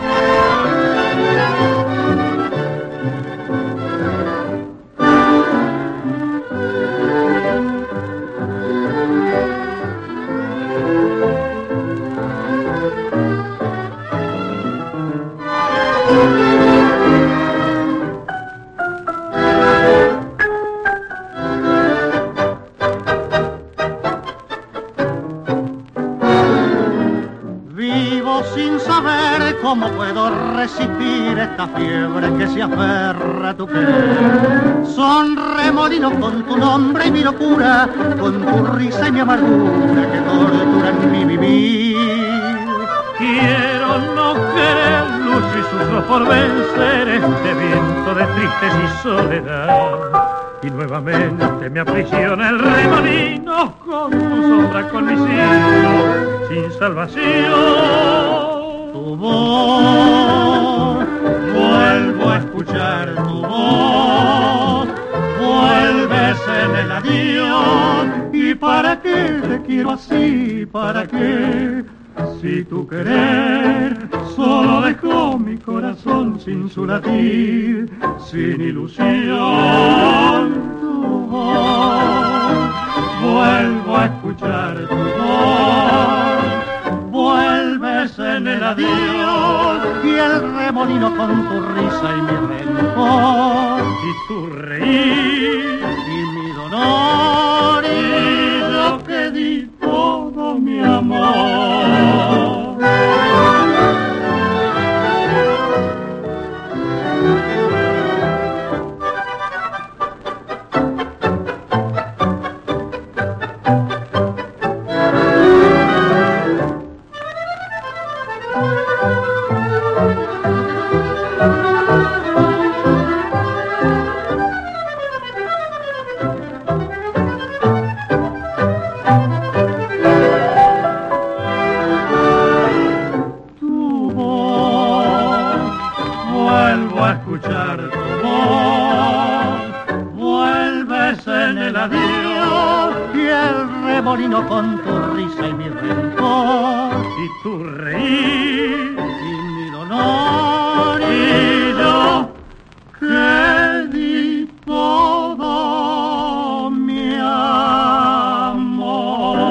¿Cómo puedo resistir esta fiebre que se aferra a tu querer? Son remolinos con tu nombre y mi locura, con tu risa y mi amargura que torturan mi vivir. Quiero no querer luz y sufro por vencer este viento de tristeza y soledad. y nuevamente me aprisiona el remolino con tu sombra, con mi signo sin salvación. Tu voz, vuelvo a escuchar tu voz, vuelves en el adiós. ¿Y para qué te quiero así? ¿Para qué? Si tu querer solo dejó mi corazón sin su latir, sin ilusión. Tu voz, vuelvo a escuchar tu voz, vuelves en el adiós y el remolino con tu risa y mi rencor, y tu reír y mi dolor, y yo que di todo mi amor. Con tu risa y mi rencor, y tu reír y mi dolor, y yo que di todo mi amor.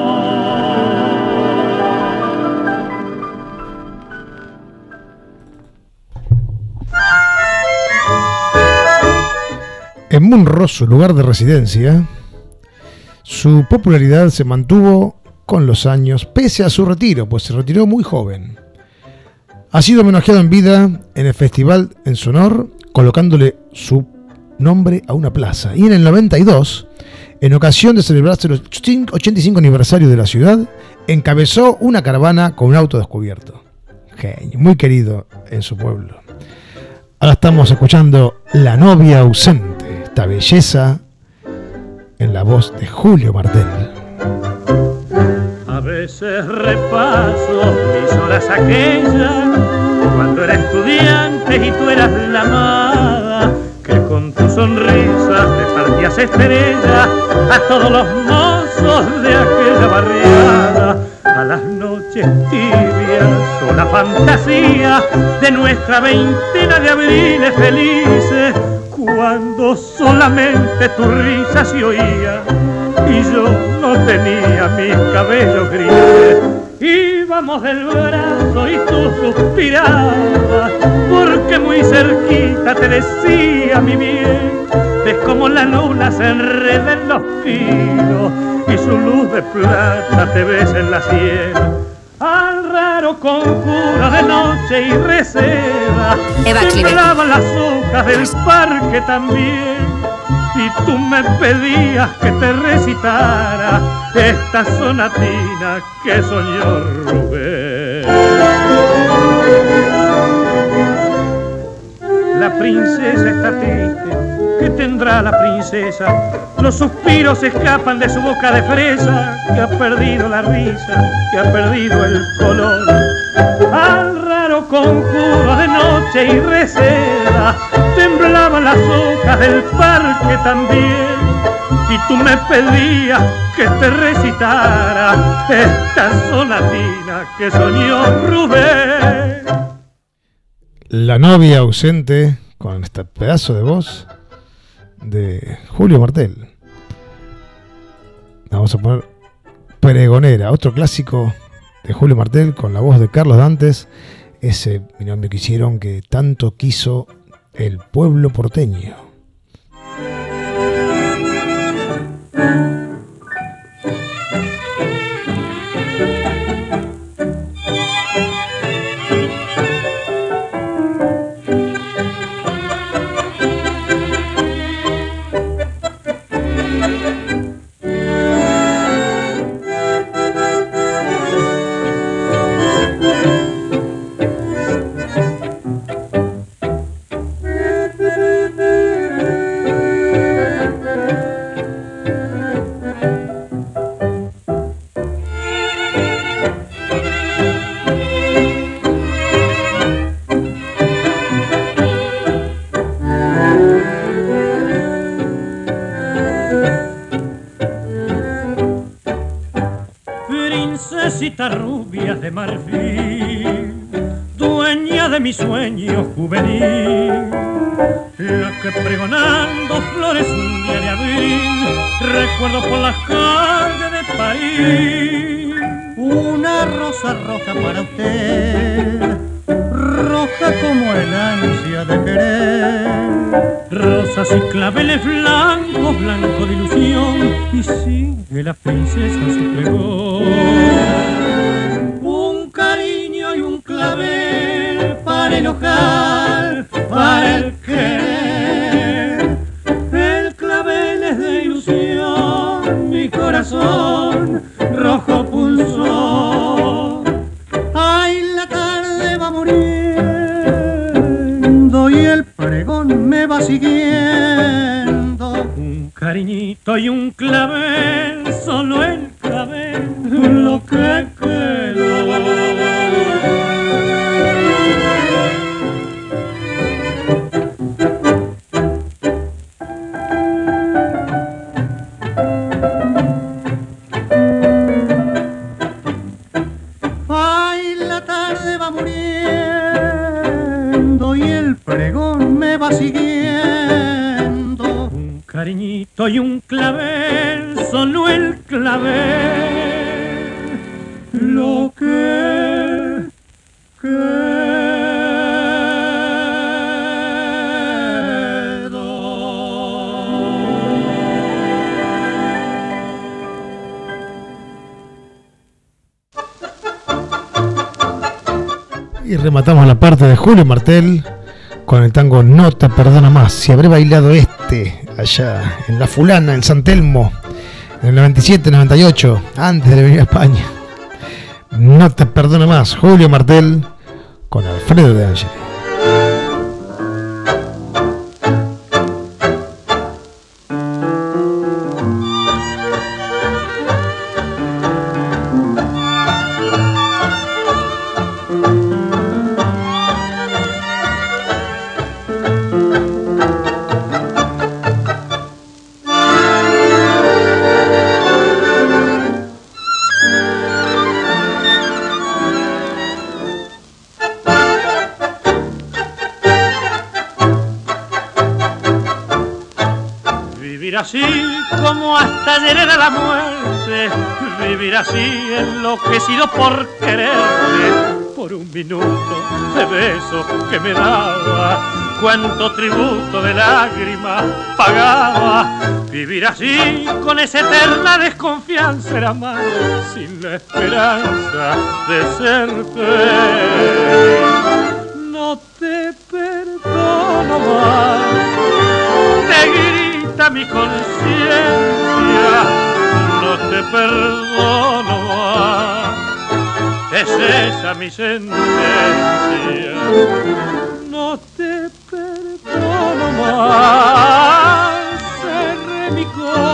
En Munro, su lugar de residencia, su popularidad se mantuvo con los años, pese a su retiro, pues se retiró muy joven. Ha sido homenajeado en vida en el festival en su honor, colocándole su nombre a una plaza. Y en el noventa y dos, en ocasión de celebrarse el ochenta y cinco aniversario de la ciudad, encabezó una caravana con un auto descubierto. Genio, muy querido en su pueblo. Ahora estamos escuchando La novia ausente, esta belleza en la voz de Julio Martel. A veces repaso mis horas aquellas, cuando era estudiante y tú eras la amada, que con tu sonrisa te partías estrella a todos los mozos de aquella barriada. A las noches tibias o la fantasía de nuestra veintena de abriles felices, cuando solamente tu risa se oía y yo no tenía mis cabellos grises. Íbamos del brazo y tú suspirabas, porque muy cerquita te decía mi bien, ves como la luna se enreda en los pinos y su luz de plata te besa en la sien. Al raro conjuro de noche y receda temblaban las hojas del parque también, y tú me pedías que te recitara esta sonatina que soñó Rubén. La princesa está triste, ¿qué tendrá la princesa? Los suspiros escapan de su boca de fresa, que ha perdido la risa, que ha perdido el color. Al raro conjuro de noche y receda temblaban las hojas del parque también, y tú me pedías que te recitara esta sonatina que soñó Rubén. La novia ausente, con este pedazo de voz de Julio Martel. Vamos a poner Pregonera, otro clásico de Julio Martel con la voz de Carlos Dantes, ese mi nombre que hicieron que tanto quiso el pueblo porteño. rubiecita, rubias de marfil, dueña de mi sueño juvenil, la que pregonando flores un día de abril, recuerdo por las calles de París. Una rosa roja para usted, roja como el ansia de querer, rosas y claveles blancos, blanco de ilusión, y sigue la princesa su pregón. Un cariño y un clavel para enojar, para el querer. El clavel es de ilusión, mi corazón rojo pulsó. Ay, la tarde va muriendo y el pregón me va siguiendo. Un cariñito y un clavel, solo el clavel, lo que quedó. Siguiendo un cariñito y un clavel, solo el clavel, lo que quedó. Y rematamos la parte de Julio Martel con el tango No te perdona más. Si habré bailado este allá en La Fulana, en San Telmo, en el noventa y siete, noventa y ocho, antes de venir a España. No te perdona más. Julio Martel con Alfredo de Ángeles. Así como hasta ayer era la muerte, vivir así enloquecido por quererte, por un minuto de beso que me daba, cuánto tributo de lágrimas pagaba. Vivir así con esa eterna desconfianza era más, sin la esperanza de ser feliz. No te perdono más, te grita mi conciencia, no te perdono más, es esa mi sentencia. No te perdono más, cerré mi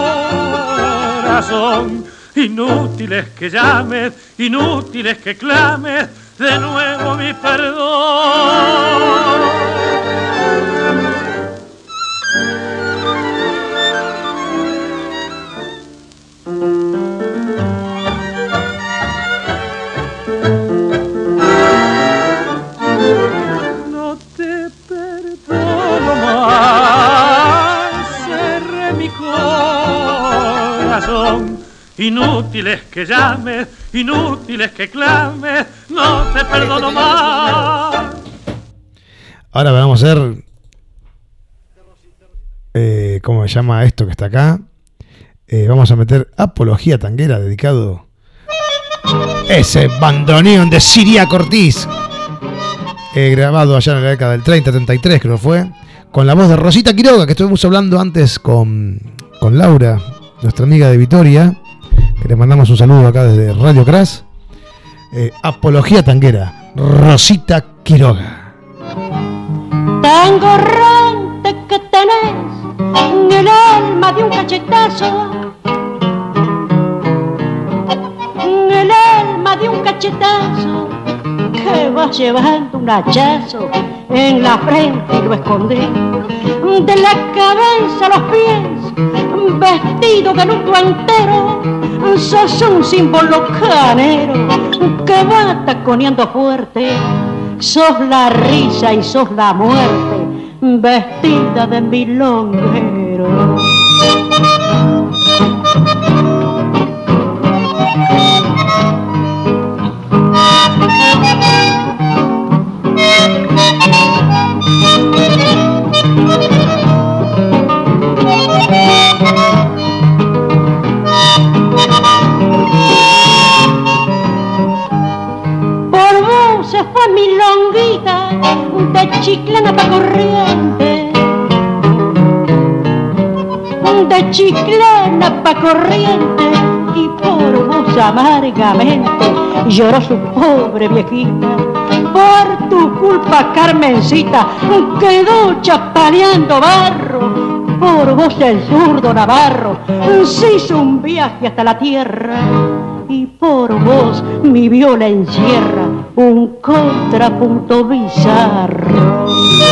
corazón. Inútiles que llames, inútiles que clames de nuevo mi perdón. No te perdono más, cerré mi corazón. Inútiles que llames, inútiles que clames, no te perdono más. Ahora vamos a hacer, eh, ¿cómo se llama esto que está acá? Eh, vamos a meter Apología Tanguera, dedicado ese bandoneón de Siria Ortiz, eh, grabado allá en la década del treinta, treinta y tres creo que fue, con la voz de Rosita Quiroga, que estuvimos hablando antes con, con Laura, nuestra amiga de Vitoria, que le mandamos un saludo acá desde Radio Crash. eh, Apología Tanguera, Rosita Quiroga. Tango errante que tenés en el alma de un cachetazo, en el alma de un cachetazo, que vas llevando un hachazo en la frente y lo escondí, de la cabeza a los pies, vestido de luto entero, sos un símbolo canero que va taconeando fuerte. Sos la risa y sos la muerte vestida de milonguero. Se fue milonguita de Chiclana pa' Corrientes, de Chiclana pa' Corrientes, y por vos amargamente lloró su pobre viejita. Por tu culpa, Carmencita, quedó chapaleando barro. Por vos el zurdo Navarro se hizo un viaje hasta la tierra, y por vos mi viola encierra un contrapunto bizarro.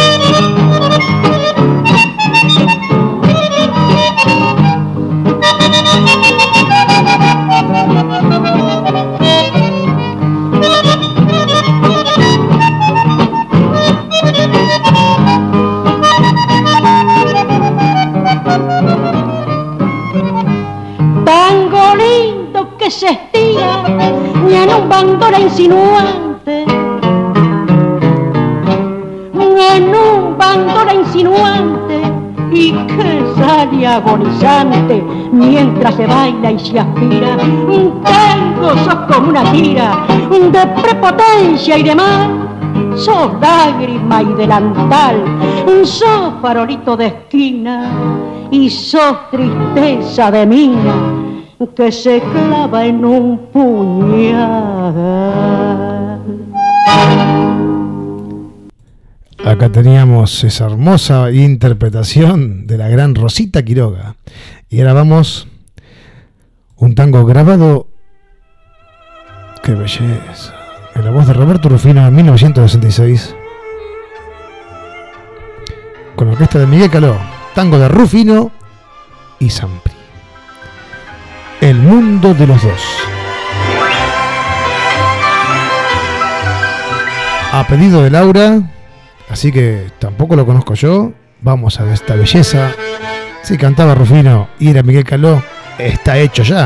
Tango lindo que se estira y en un bandola insinuante, en un bandola insinuante, y que sale agonizante mientras se baila y se aspira. Tango sos como una tira de prepotencia y de mal. Sos lágrima y delantal, sos farolito de esquina, y sos tristeza de mina que se clava en un puñal. Acá teníamos esa hermosa interpretación de la gran Rosita Quiroga. Y ahora vamos, un tango grabado, qué belleza, en la voz de Roberto Rufino en mil novecientos sesenta y seis, con la orquesta de Miguel Caló, tango de Rufino y Sampri. El mundo de los dos. A pedido de Laura, así que tampoco lo conozco yo. Vamos a ver esta belleza. Si cantaba Rufino y era Miguel Caló, está hecho ya.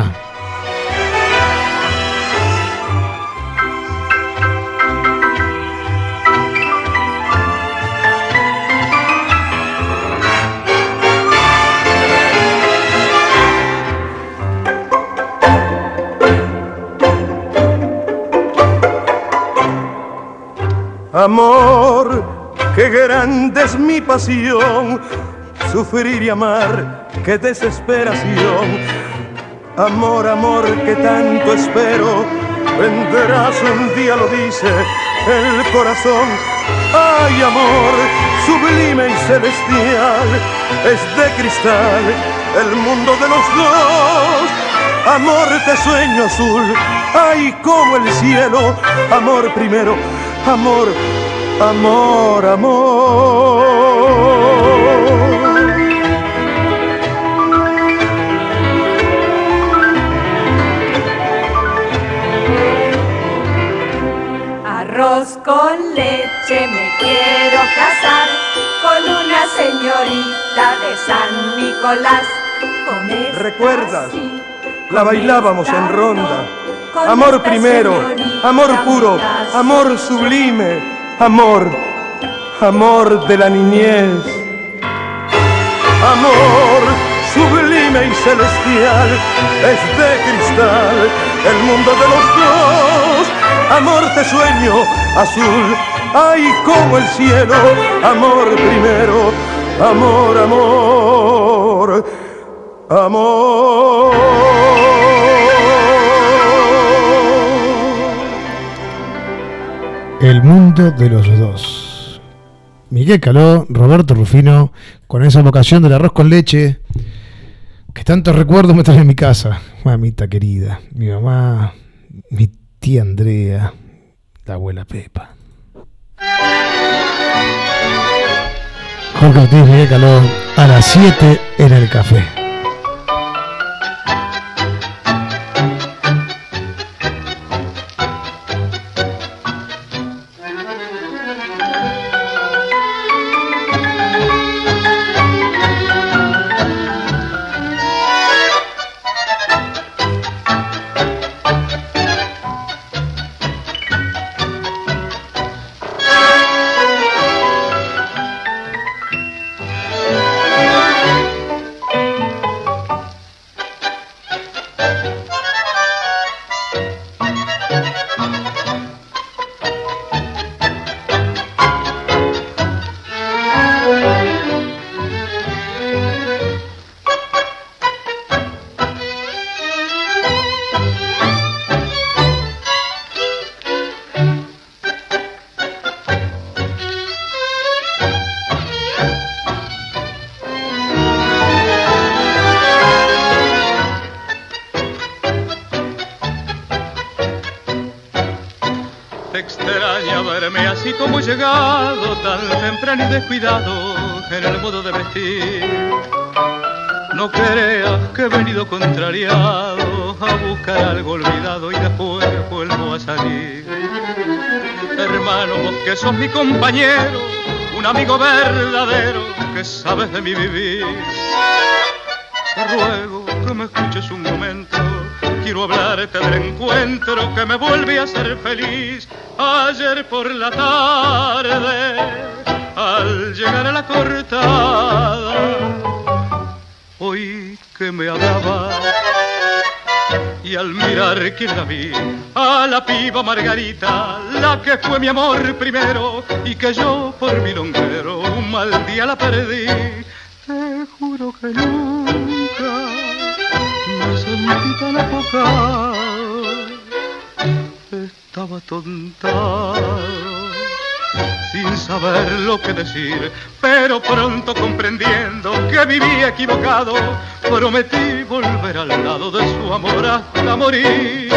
Amor, qué grande es mi pasión, sufrir y amar, qué desesperación. Amor, amor, que tanto espero, vendrás un día, lo dice el corazón. Ay, amor, sublime y celestial, es de cristal el mundo de los dos. Amor de sueño azul, ay, como el cielo. Amor primero, amor, amor, amor. Arroz con leche, me quiero casar con una señorita de San Nicolás. Con esta ¿recuerdas? Sí, la bailábamos en ronda. Amor primero, amor puro, amor sublime, amor, amor de la niñez. Amor sublime y celestial, es de cristal el mundo de los dos. Amor de sueño azul, ay, como el cielo. Amor primero, amor, amor, amor. El mundo de los dos. Miguel Caló, Roberto Rufino, con esa vocación del arroz con leche que tantos recuerdos me traen en mi casa. Mamita querida, mi mamá, mi tía Andrea, la abuela Pepa. Jorge Ortiz, Miguel Caló, a las siete en el café. extraña verme así como he llegado, tan temprano y descuidado en el modo de vestir. No creas que he venido contrariado a buscar algo olvidado y después vuelvo a salir. Hermano, vos que sos mi compañero, un amigo verdadero que sabes de mi vivir, te ruego que me escuches un momento. Quiero hablarte del encuentro que me vuelve a hacer feliz. Ayer por la tarde, al llegar a la cortada, oí que me hablaba y al mirar quién la vi, a la piba Margarita, la que fue mi amor primero y que yo por milonguero un mal día la perdí. Te juro que nunca me sentí tan apocado, estaba tontado, sin saber lo que decir, pero pronto comprendiendo que vivía equivocado, prometí volver al lado de su amor hasta morir.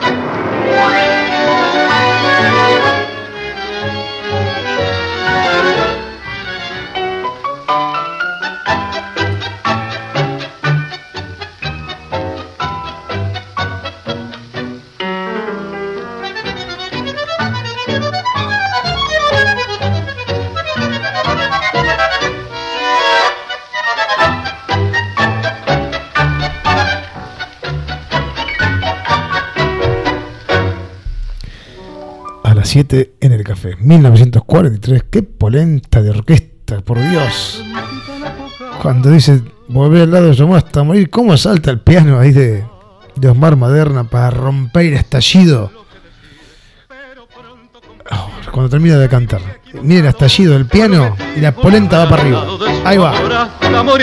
siete en el café, mil novecientos cuarenta y tres. Qué polenta de orquesta, por Dios. Cuando dice volver al lado de Omar hasta morir, cómo salta el piano ahí de, de Osmar Maderna para romper el estallido. Oh, cuando termina de cantar, miren el estallido del piano y la polenta va para arriba. Ahí va. Oh,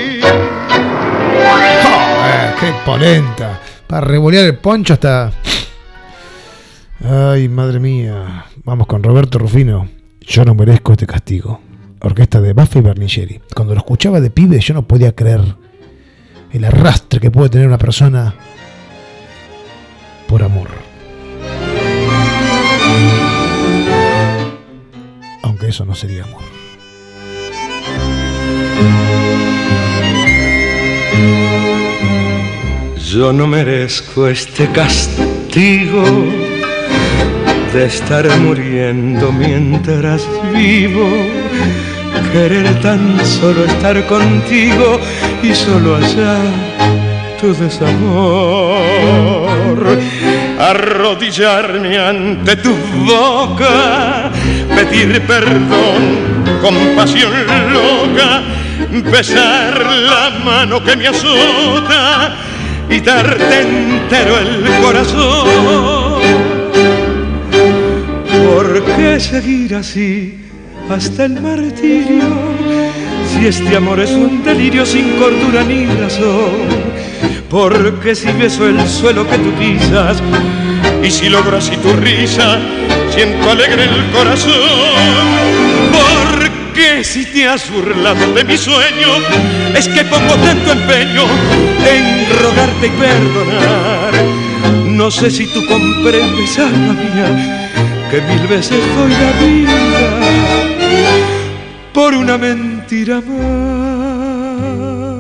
eh, qué polenta. Para revolear el poncho hasta... Ay, madre mía. Vamos con Roberto Rufino. Yo no merezco este castigo. Orquesta de Baffa y Berlingeri. Cuando lo escuchaba de pibe yo no podía creer el arrastre que puede tener una persona por amor. Aunque eso no sería amor. Yo no merezco este castigo de estar muriendo mientras vivo, querer tan solo estar contigo y solo hallar tu desamor, arrodillarme ante tu boca, pedir perdón con pasión loca, besar la mano que me azota y darte entero el corazón. ¿Por qué seguir así hasta el martirio? Si este amor es un delirio sin cordura ni razón. Porque si beso el suelo que tú pisas y si logro así tu risa, siento alegre el corazón. Porque si te has burlado de mi sueño, es que pongo tanto empeño en rogarte y perdonar. No sé si tú comprendes, alma mía, que mil veces doy la vida por una mentira más.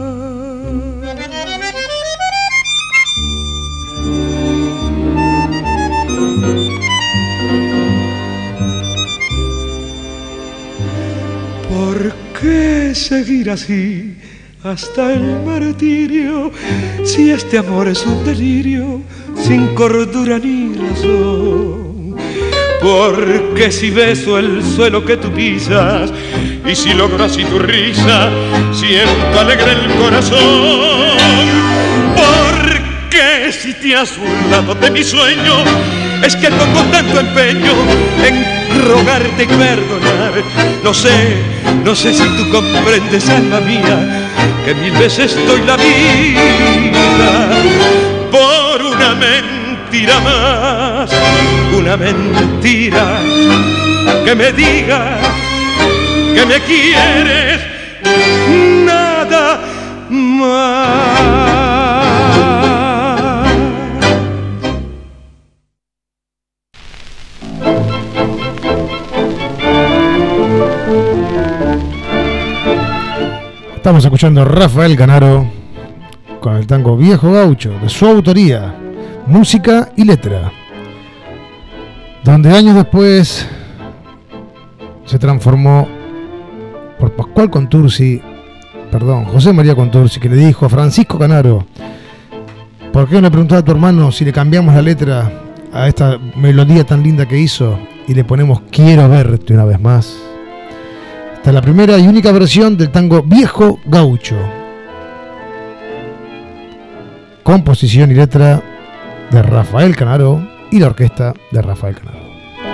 ¿Por qué seguir así hasta el martirio? Si este amor es un delirio sin cordura ni razón. Porque si beso el suelo que tú pisas y si logro así tu risa, siento alegre el corazón. Porque si te has burlado de mi sueño, es que pongo tanto empeño en rogarte y perdonar. No sé, no sé si tú comprendes, alma mía, que mil veces doy la vida por una mentira más, una mentira que me diga que me quieres nada más. Estamos escuchando a Rafael Canaro con el tango Viejo Gaucho, de su autoría, música y letra, donde años después se transformó por Pascual Contursi, perdón, José María Contursi, que le dijo a Francisco Canaro: ¿por qué no le preguntás a tu hermano si le cambiamos la letra a esta melodía tan linda que hizo y le ponemos Quiero verte una vez más? Esta es la primera y única versión del tango Viejo Gaucho. Composición y letra de Rafael Canaro y la orquesta de Rafael Canaro.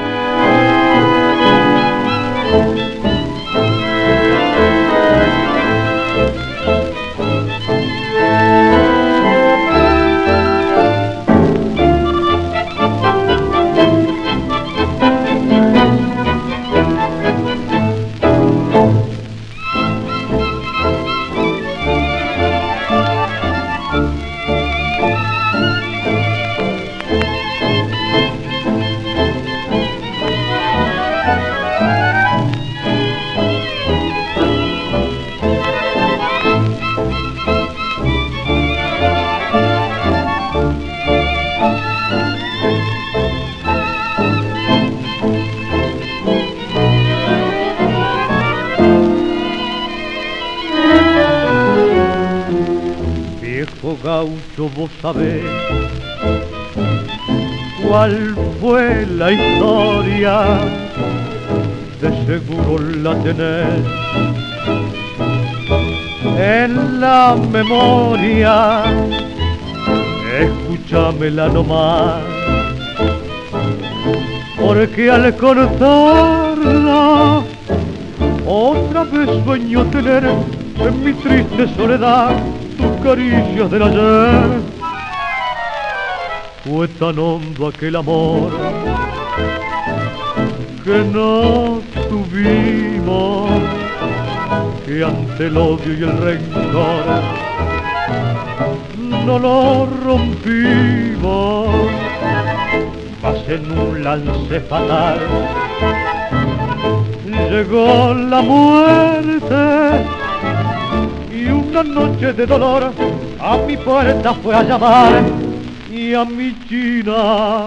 Gaucho, vos sabés cuál fue la historia, de seguro la tenés en la memoria, escúchamela nomás, porque al cortarla otra vez sueño tener en mi triste soledad tus caricias del ayer. Fue tan hondo aquel amor que nos tuvimos, que ante el odio y el rencor no lo rompimos. Mas en un lance fatal llegó la muerte, y una noche de dolor a mi puerta fue a llamar, y a mi China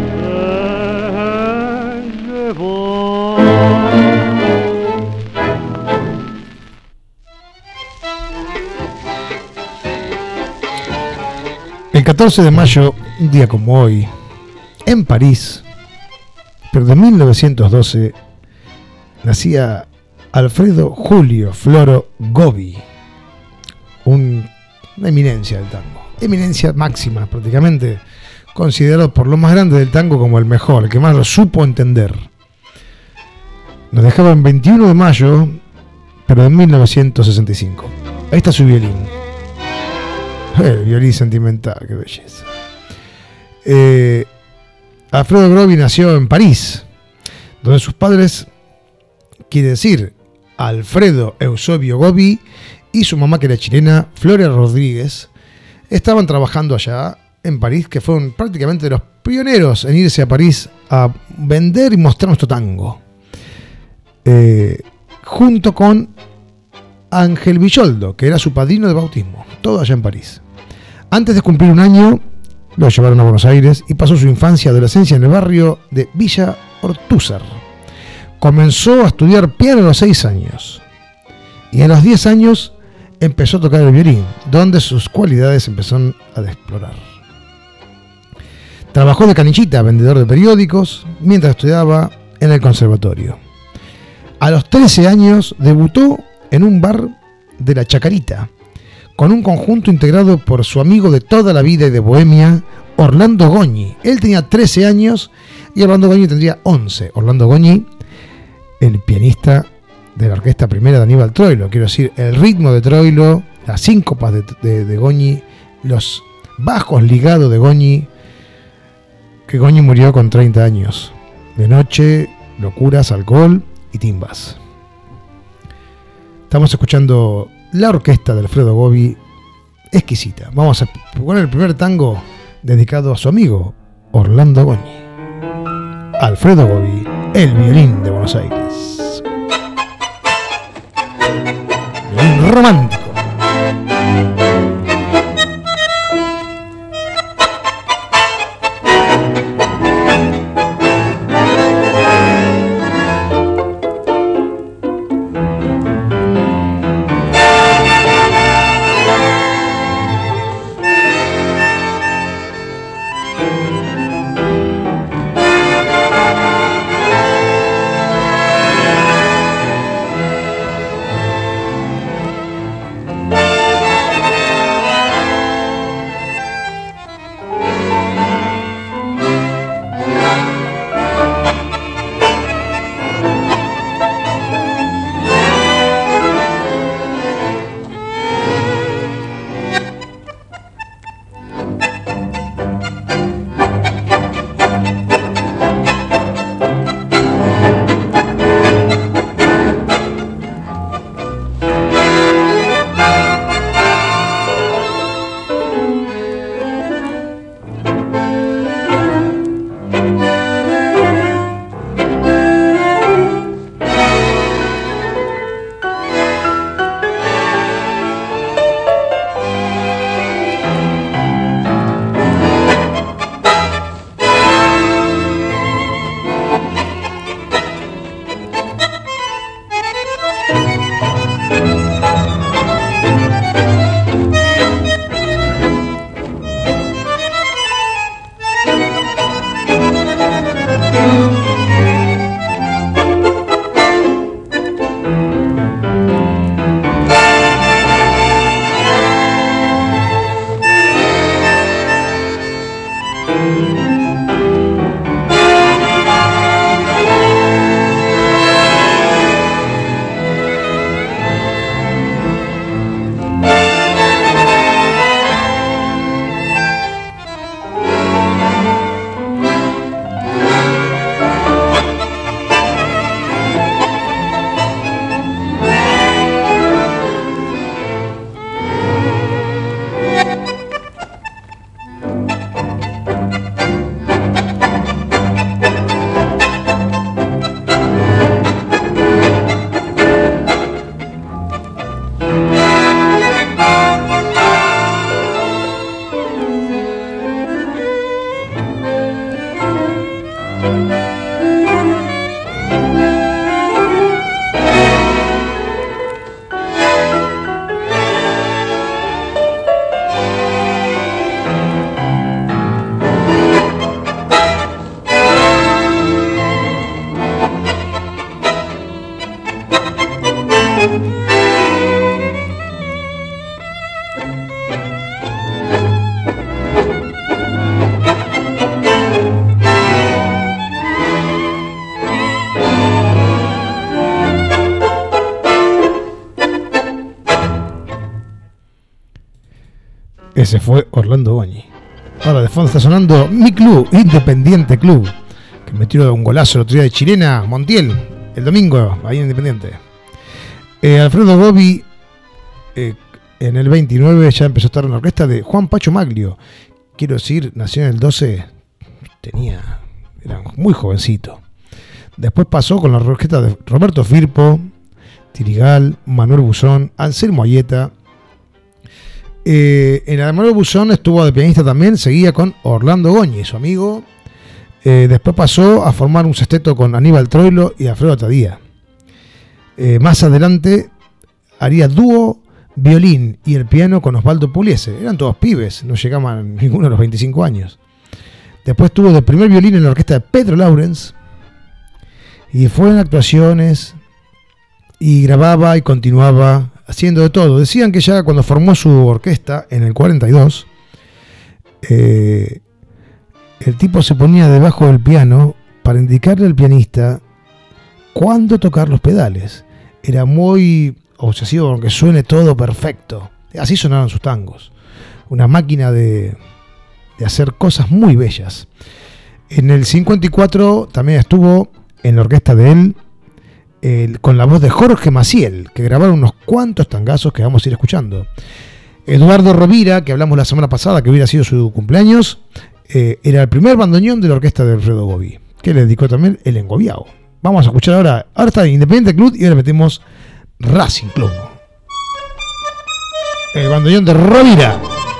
se llevó. El catorce de mayo, un día como hoy, en París, pero de mil novecientos doce, nacía Alfredo Julio Floro Gobi, un, una eminencia del tango, eminencia máxima prácticamente, considerado por lo más grande del tango como el mejor, el que más lo supo entender. Nos dejaba en veintiuno de mayo, pero de mil novecientos sesenta y cinco. Ahí está su violín. El violín sentimental, qué belleza. Eh, Alfredo Gobi nació en París, donde sus padres, quiere decir Alfredo Eusebio Gobi, y su mamá, que era chilena, Floria Rodríguez, estaban trabajando allá en París, que fueron prácticamente los pioneros en irse a París a vender y mostrar nuestro tango, eh, junto con Ángel Villoldo, que era su padrino de bautismo, todo allá en París. Antes de cumplir un año, lo llevaron a Buenos Aires y pasó su infancia y adolescencia en el barrio de Villa Ortúzar. Comenzó a estudiar piano a los seis años y a los diez años empezó a tocar el violín, donde sus cualidades empezaron a explorar. Trabajó de canillita, vendedor de periódicos, mientras estudiaba en el conservatorio. A los trece años debutó en un bar de La Chacarita, con un conjunto integrado por su amigo de toda la vida y de Bohemia, Orlando Goñi. Él tenía trece años y Orlando Goñi tendría once. Orlando Goñi, el pianista de la orquesta primera de Aníbal Troilo, quiero decir, el ritmo de Troilo, las síncopas de, de, de Goñi, los bajos ligados de Goñi, que Goñi murió con treinta años, de noche, locuras, alcohol y timbas. Estamos escuchando la orquesta de Alfredo Gobi, exquisita. Vamos a poner el primer tango dedicado a su amigo Orlando Goñi. Alfredo Gobi, el violín de Buenos Aires. un romántico. Ese fue Orlando Goñi. Ahora de fondo está sonando mi club, Independiente Club, que metió un golazo el otro día de Chilena, Montiel, el domingo, ahí en Independiente. Eh, Alfredo Gobi, eh, en el veintinueve ya empezó a estar en la orquesta de Juan Pacho Maglio. Quiero decir, nació en el doce, tenía, era muy jovencito. Después pasó con la orquesta de Roberto Firpo, Tirigal, Manuel Buzón, Anselmo Ayeta. Eh, en el Manuel Buzón estuvo de pianista también, seguía con Orlando Goñi, su amigo. Eh, después pasó a formar un sexteto con Aníbal Troilo y Alfredo Tadía. Eh, más adelante haría dúo, violín y el piano con Osvaldo Pugliese. Eran todos pibes, no llegaban ninguno a los veinticinco años. Después tuvo de primer violín en la orquesta de Pedro Laurens y fue en actuaciones y grababa y continuaba haciendo de todo. Decían que ya cuando formó su orquesta en el cuarenta y dos, eh, el tipo se ponía debajo del piano para indicarle al pianista cuándo tocar los pedales. Era muy obsesivo con que suene todo perfecto. Así sonaron sus tangos. Una máquina de, de hacer cosas muy bellas. En el cincuenta y cuatro también estuvo en la orquesta de él, El, con la voz de Jorge Maciel, que grabaron unos cuantos tangazos que vamos a ir escuchando. Eduardo Rovira, que hablamos la semana pasada, que hubiera sido su cumpleaños, eh, era el primer bandoneón de la orquesta de Alfredo Gobi, que le dedicó también el Engobiao. Vamos a escuchar ahora, ahora está Independiente Club y ahora metemos Racing Club. El bandoneón de Rovira.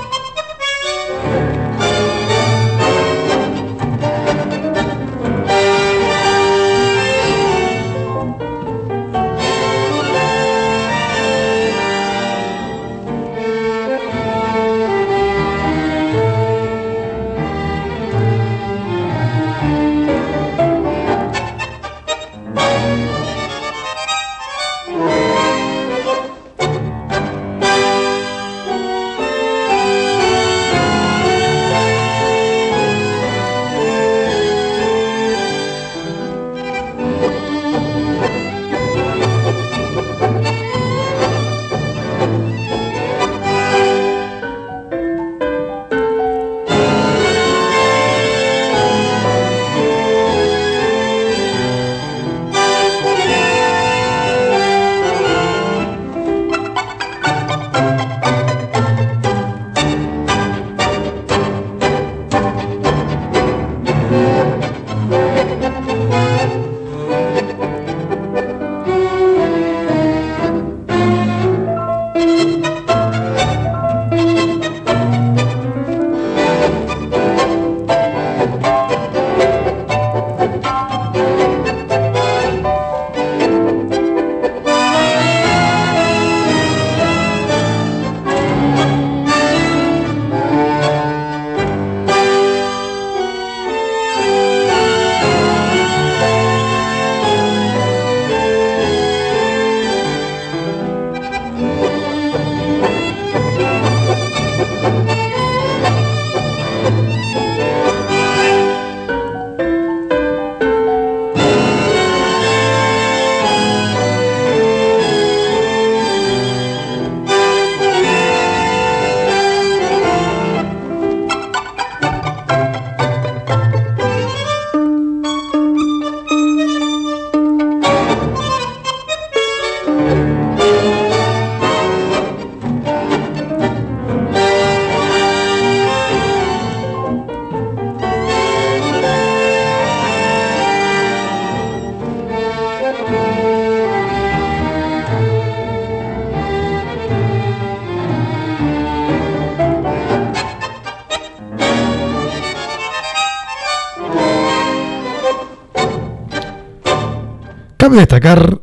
Cabe destacar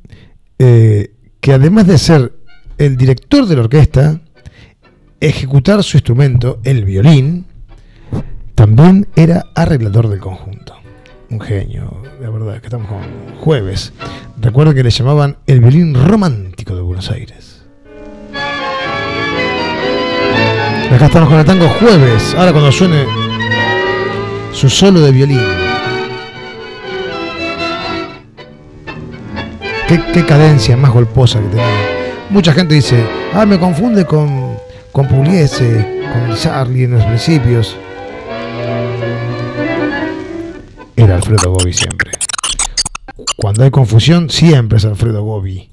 eh, que además de ser el director de la orquesta, ejecutar su instrumento, el violín, también era arreglador del conjunto. Un genio, la verdad, que estamos con Jueves. Recuerdo que le llamaban el violín romántico de Buenos Aires. Acá estamos con el tango Jueves, ahora cuando suene su solo de violín. Qué, qué cadencia más golposa que tenía. Mucha gente dice, ah, me confunde con, con Pugliese, con Di Sarli en los principios. Era Alfredo Gobbi siempre. Cuando hay confusión, siempre es Alfredo Gobbi.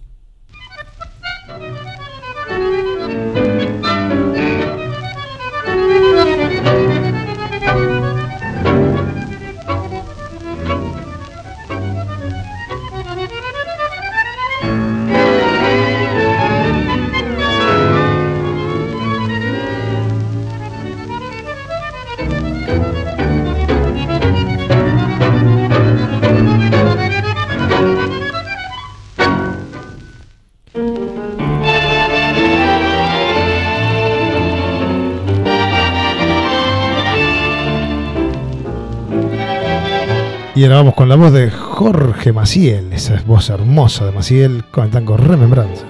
Y ahora vamos con la voz de Jorge Maciel, esa voz hermosa de Maciel con el tango Remembranza.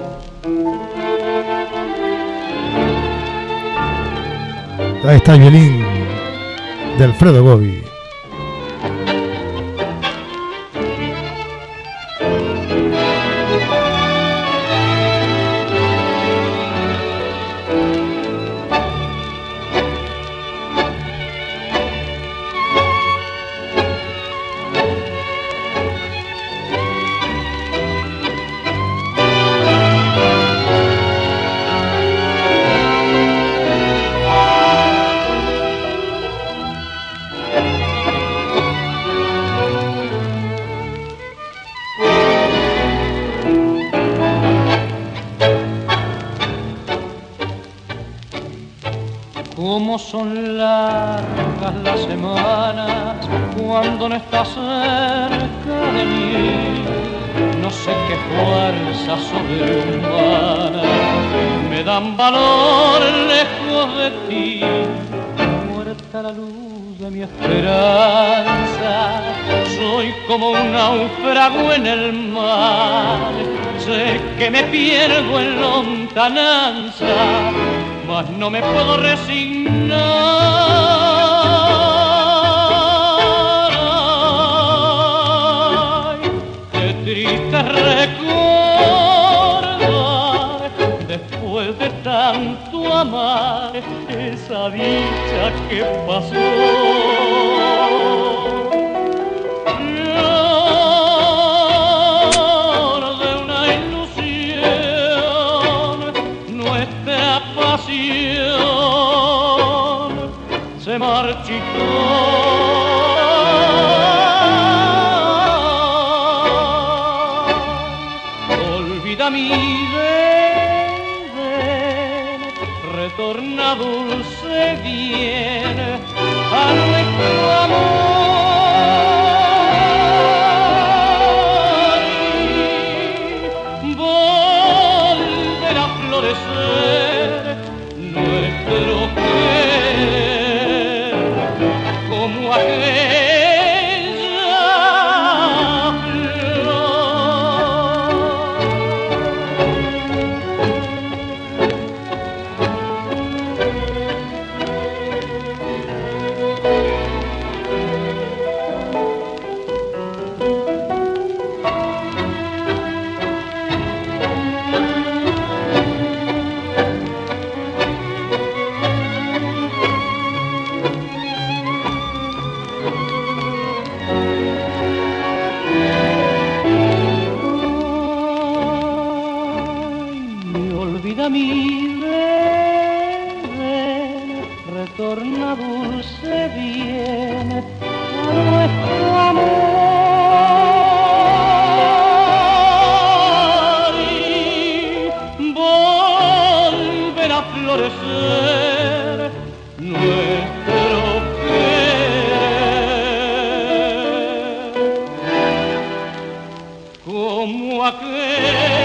Ahí está el violín de Alfredo Gobbi. Cómo son largas las semanas cuando no estás cerca de mí. No sé qué fuerza sobrehumana me dan valor lejos de ti. Muerta la luz de mi esperanza, soy como un náufrago en el mar. Sé que me pierdo en lontananza, mas no me puedo resignar. Ay, qué triste recordar, después de tanto amar, esa dicha que pasó. Se marchitó. Olvida mi ven, retorna dulce bien a nuestro amor. Volverá a florecer nuestro querer como aquella flor. Mi ven, retorna dulce bien a nuestro amor y volverá a florecer nuestro querer como aquel.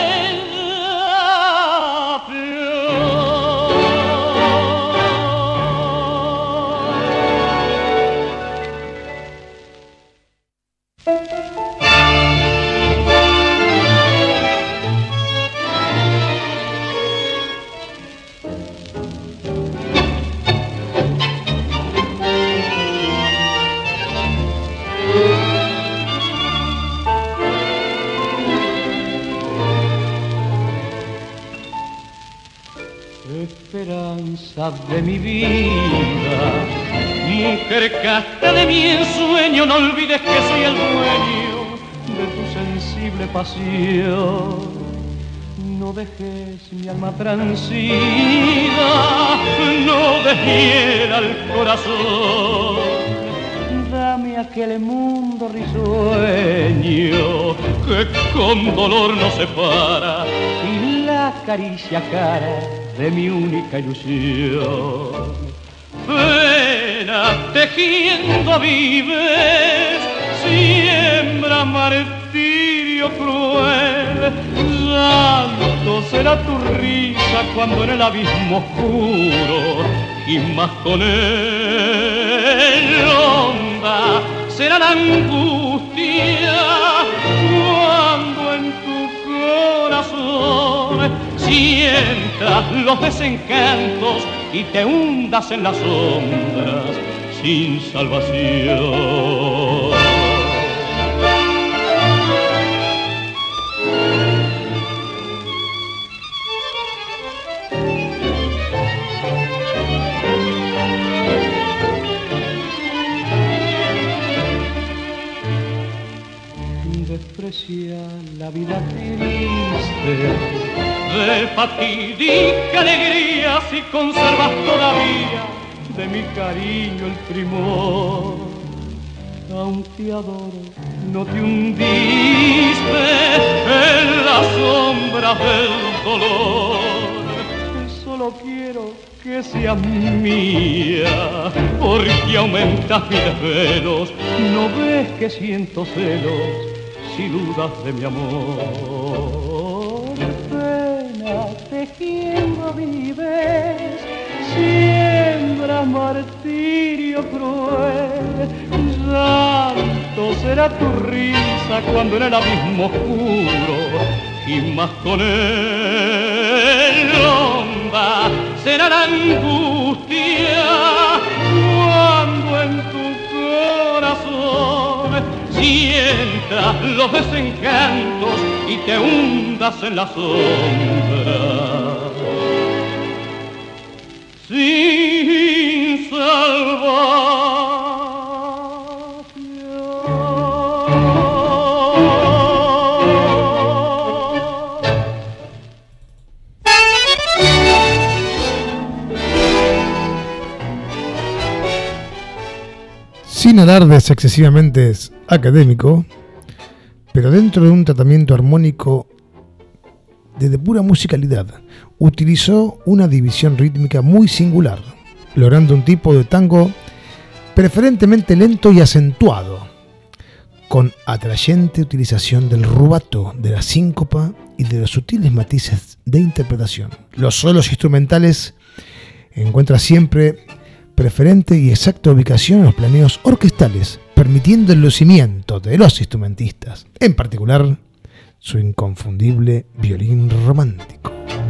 Esperanza de mi vida, mujer casta de mi ensueño, no olvides que soy el dueño de tu sensible pasión. No dejes mi alma transida, no des hiel al corazón. Dame aquel mundo risueño que con dolor nos separa y la caricia cara de mi única ilusión. Pena tejiendo vives, siembra martirio cruel. Santo será tu risa cuando en el abismo oscuro gimas con él. Honda será la angustia cuando en tu corazón sientas los desencantos y te hundas en las sombras sin salvación. Desprecia la vida triste de fatídica alegría si conservas todavía de mi cariño el primor. Aún te adoro, no te hundiste en las sombras del dolor. Solo solo quiero que seas mía, porque aumentas mis desvelos. No ves que siento celos si dudas de mi amor. Pena tejiendo vives, siembra martirio cruel. Llanto será tu risa cuando en el abismo oscuro gimas con él. Honda será la angustia cuando en tu corazón sientas los desencantos y te hundas en la sombra sin salvar. Sin alardes excesivamente académico, pero dentro de un tratamiento armónico de pura musicalidad, utilizó una división rítmica muy singular, logrando un tipo de tango preferentemente lento y acentuado, con atrayente utilización del rubato, de la síncopa y de los sutiles matices de interpretación. Los solos instrumentales encuentran siempre preferente y exacta ubicación en los planeos orquestales, permitiendo el lucimiento de los instrumentistas, en particular su inconfundible violín romántico.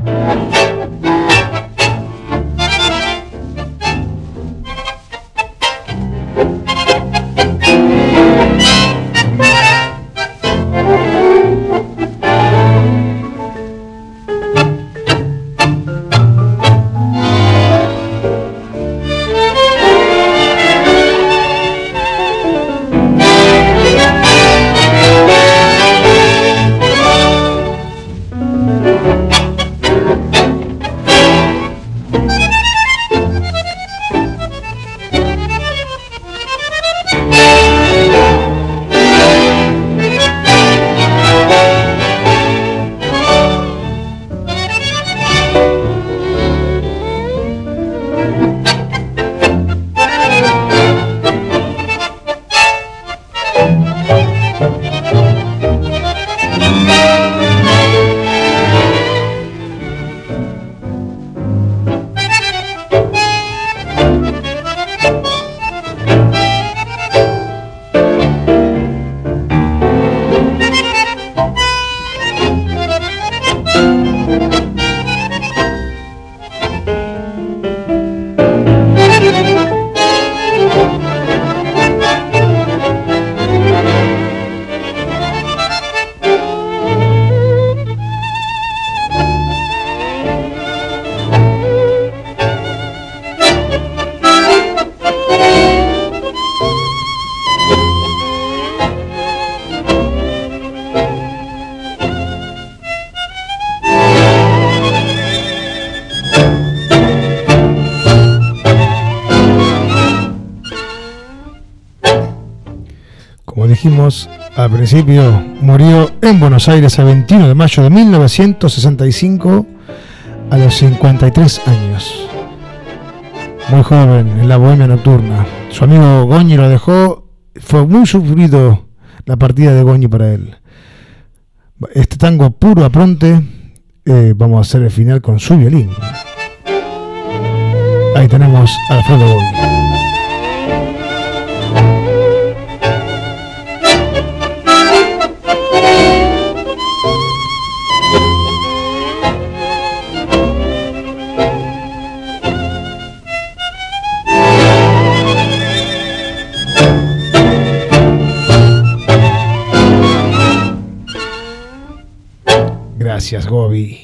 Dijimos al principio, murió en Buenos Aires el veintiuno de mayo de mil novecientos sesenta y cinco a los cincuenta y tres años. Muy joven, en la bohemia nocturna. Su amigo Goñi lo dejó. Fue muy sufrido la partida de Goñi para él. Este tango puro apronte, eh, vamos a hacer el final con su violín. Ahí tenemos a Alfredo Goñi. Gracias, Gobi.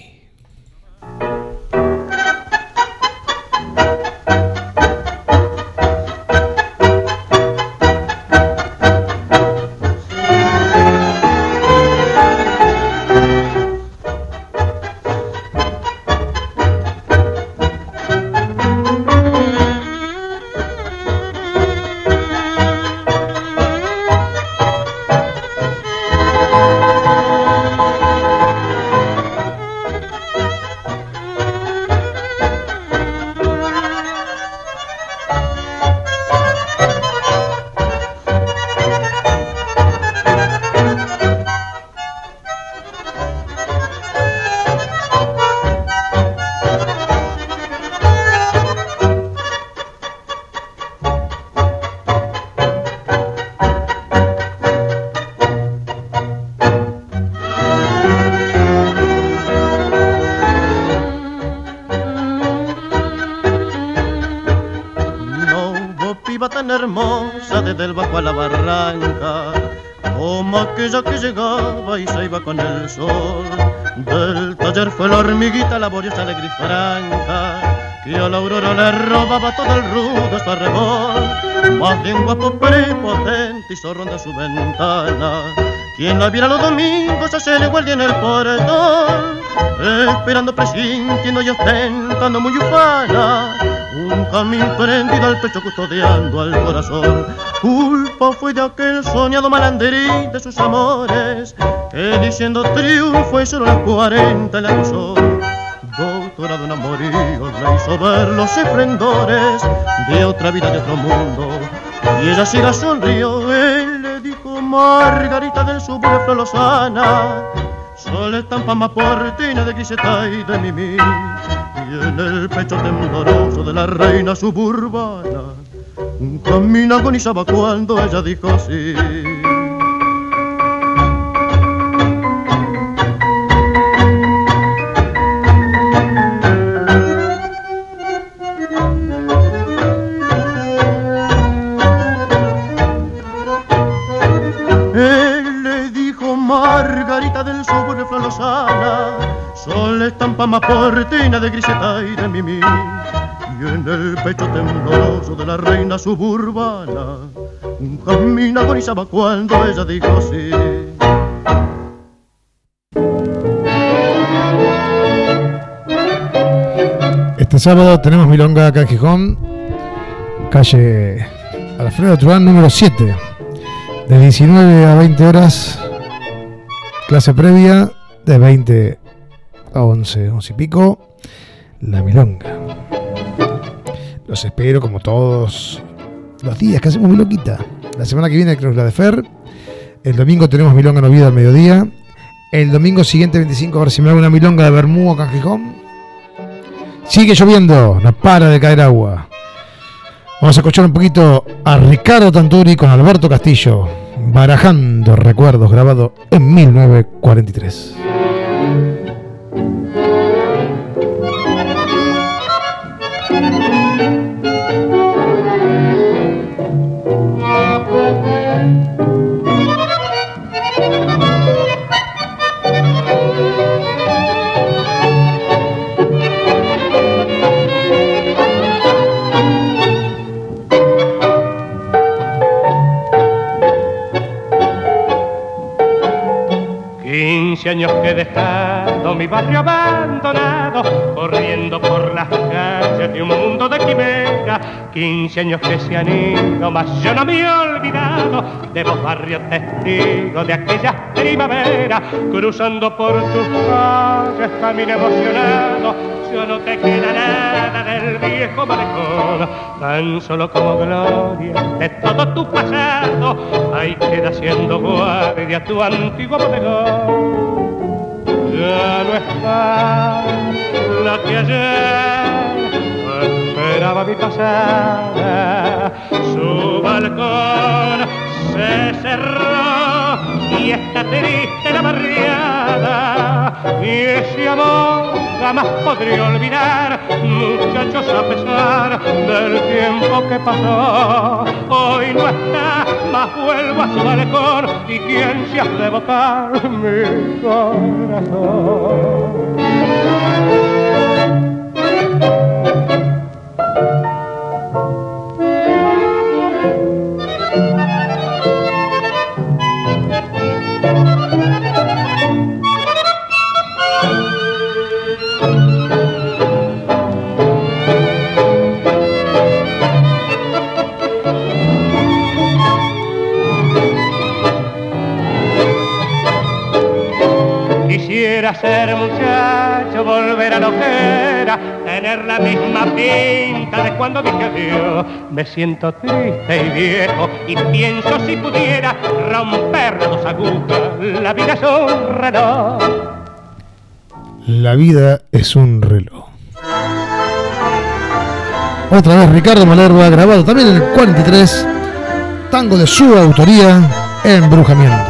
iba tan hermosa desde el bajo a la barranca, como aquella que llegaba y se iba con el sol. Del taller fue la hormiguita laboriosa, alegre y franca, que a la aurora le robaba todo el rudo esparregón. Más de un guapo prepotente hizo ronda su ventana, quien la viera los domingos hacerle guardia en el portón, esperando, presintiendo y ostentando muy ufana, un camino prendido al pecho custodiando al corazón. Culpa fue de aquel soñado malanderín de sus amores, que diciendo triunfo y solo a los cuarenta le acusó. Doctorado en amoríos le hizo ver los esplendores de otra vida, de otro mundo, y ella sí la sonrió. Él le dijo: Margarita del suburbio Florosana, sol estampa más portina de griseta y de mimí, y en el pecho tembloroso de la reina suburbana un camino agonizaba cuando ella dijo sí. Margarita del suburbio Florosana, sol estampa más portina de griseta y de mimí, y en el pecho tembloroso de la reina suburbana un camino agonizaba cuando ella dijo sí. Este sábado tenemos milonga acá en Gijón, calle Alfredo Truán número siete, de diecinueve a veinte horas. Clase previa de veinte a once, once y pico, la milonga. Los espero como todos los días que hacemos milonguita. La semana que viene creo que es la de Fer. El domingo tenemos milonga en Oviedo al mediodía. El domingo siguiente, veinticinco, a ver si me hago una milonga de Bermú acá en Gijón. Sigue lloviendo, no para de caer agua. Vamos a escuchar un poquito a Ricardo Tanturi con Alberto Castillo, Barajando Recuerdos, grabado en mil novecientos cuarenta y tres. Quince años que he dejado mi barrio abandonado, corriendo por las calles de un mundo de quimera. Quince años que se han ido, mas yo no me he olvidado de vos, barrio testigo de aquella primavera. Cruzando por tus calles, camino emocionado, ya no te queda nada del viejo malecón, tan solo como gloria de todo tu pasado, ahí queda siendo guardia tu antiguo bodegón. Ya no está la que ayer esperaba mi pasada, su balcón se cerró y está triste la barriada, y ese amor jamás podré olvidar, muchachos, a pesar del tiempo que pasó. Hoy no está, mas vuelvo a su balcón, y quién se hace evocar mi corazón. Quisiera ser muchacho, volver a lo que era, tener la misma pinta de cuando dije adiós. Me siento triste y viejo y pienso si pudiera romper las dos agujas. La vida es un reloj. La vida es un reloj. Otra vez Ricardo Malerba, grabado también en el cuarenta y tres, tango de su autoría, Embrujamiento.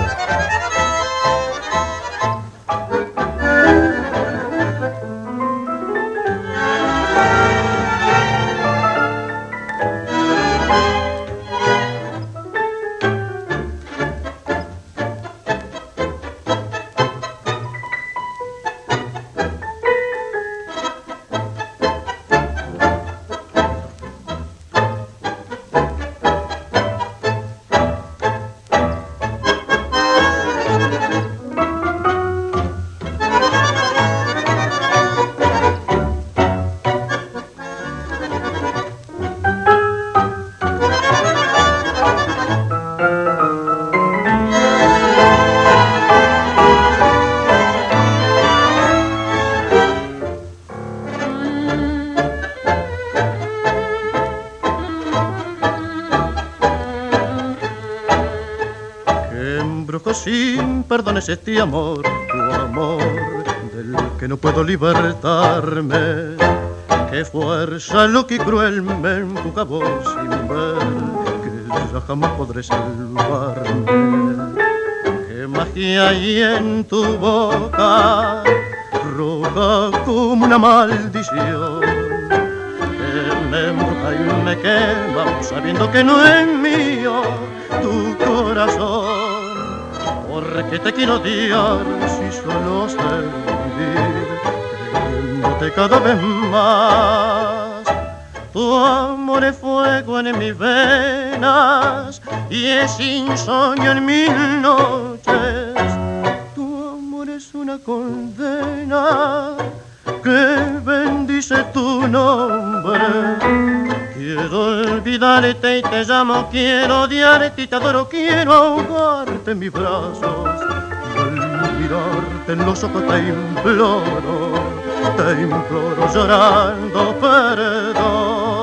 suelto sin perdones este amor, tu amor del que no puedo libertarme. Qué fuerza loca y cruel me empuja vos sin ver que ya jamás podré salvarme. Qué magia hay en tu boca, roja como una maldición, que me embruja y me quema sabiendo que no es mío tu corazón. Porque te quiero odiar si solo sé vivir queriéndote cada vez más. Tu amor es fuego en mis venas y es insomnio en mis noches. Tu amor es una condena que bendice tu nombre. Quiero olvidarte y te llamo, quiero odiarte y te adoro, quiero ahogarte en mis brazos. Al mirarte en los ojos te imploro, te imploro llorando perdón.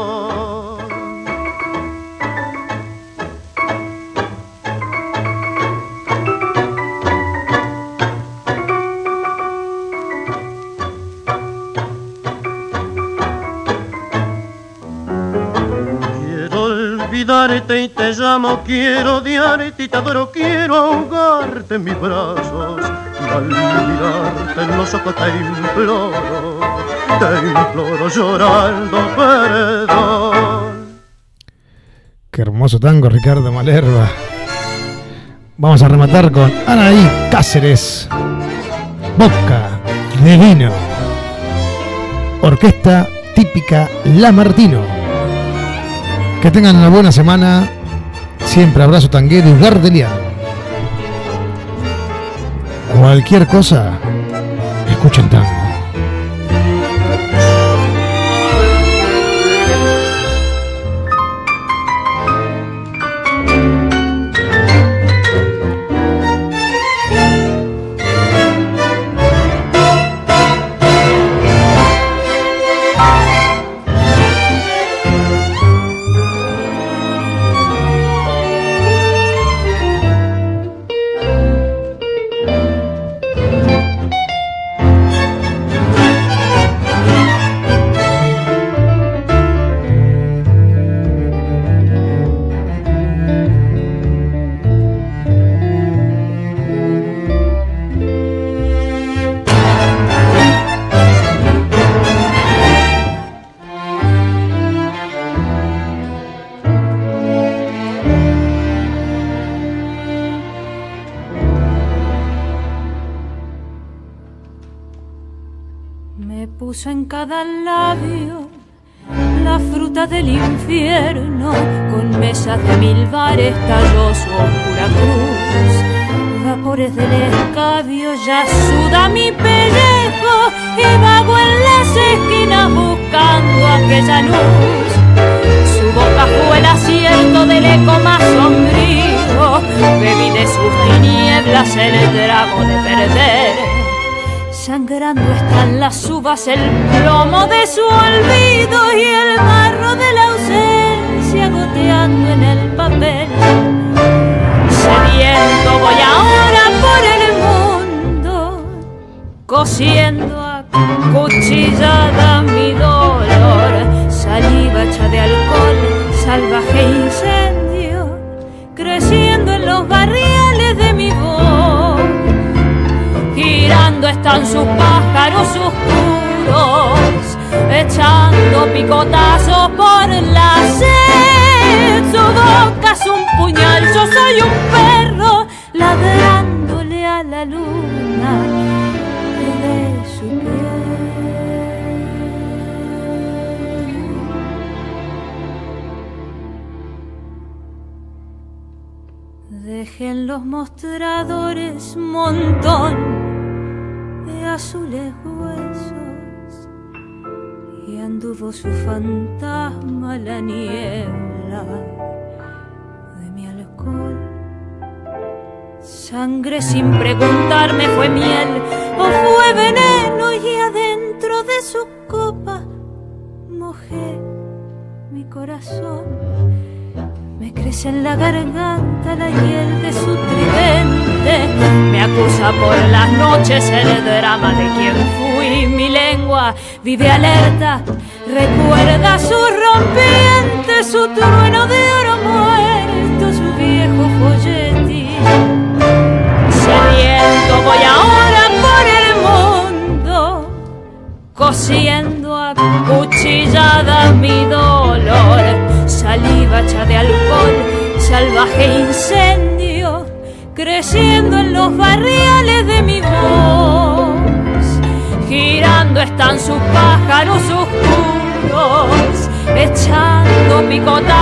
Olvidarte y te llamo, quiero odiarte y te adoro, quiero ahogarte en mis brazos. Y al mirarte en los ojos te imploro, te imploro llorando perdón. Qué hermoso tango, Ricardo Malerva. Vamos a rematar con Anaí Cáceres, Boca de Vino, orquesta típica La Martino. Que tengan una buena semana. Siempre abrazo tanguero y gardeliano. Cualquier cosa, escuchen tango. En cada labio la fruta del infierno, con mesas de mil bares talló su oscura cruz. Vapores del escabio ya suda mi pellejo y vago en las esquinas buscando aquella luz. Su boca fue el acierto del eco más sombrío, bebí de sus tinieblas el trago de perder. Sangrando están las uvas, el plomo de su olvido y el barro de la ausencia goteando en el papel. Sediento voy ahora por el mundo, cosiendo a cuchillada mi dolor. Saliva hecha de alcohol, salvaje incendio, creciendo en los barriales de mi voz. Girando están sus pájaros oscuros, echando picotazos por la sed. Su boca es un puñal, yo soy un perro, ladrándole a la luna de su piel. Dejen los mostradores montón de azules huesos y anduvo su fantasma la niebla de mi alcohol. Sangre sin preguntarme fue miel o fue veneno y adentro de su copa mojé mi corazón. Me crece en la garganta la hiel de su tridente. Me acusa por las noches el drama de quien fui. Mi lengua vive alerta, recuerda su rompiente, su trueno de oro muerto, su viejo folletín. Sediento voy ahora por el mundo, cosiendo a cuchilladas mi dolor. Saliva hecha de alcohol, salvaje incendio, creciendo en los barriales de mi voz. están sus pájaros oscuros, echando picota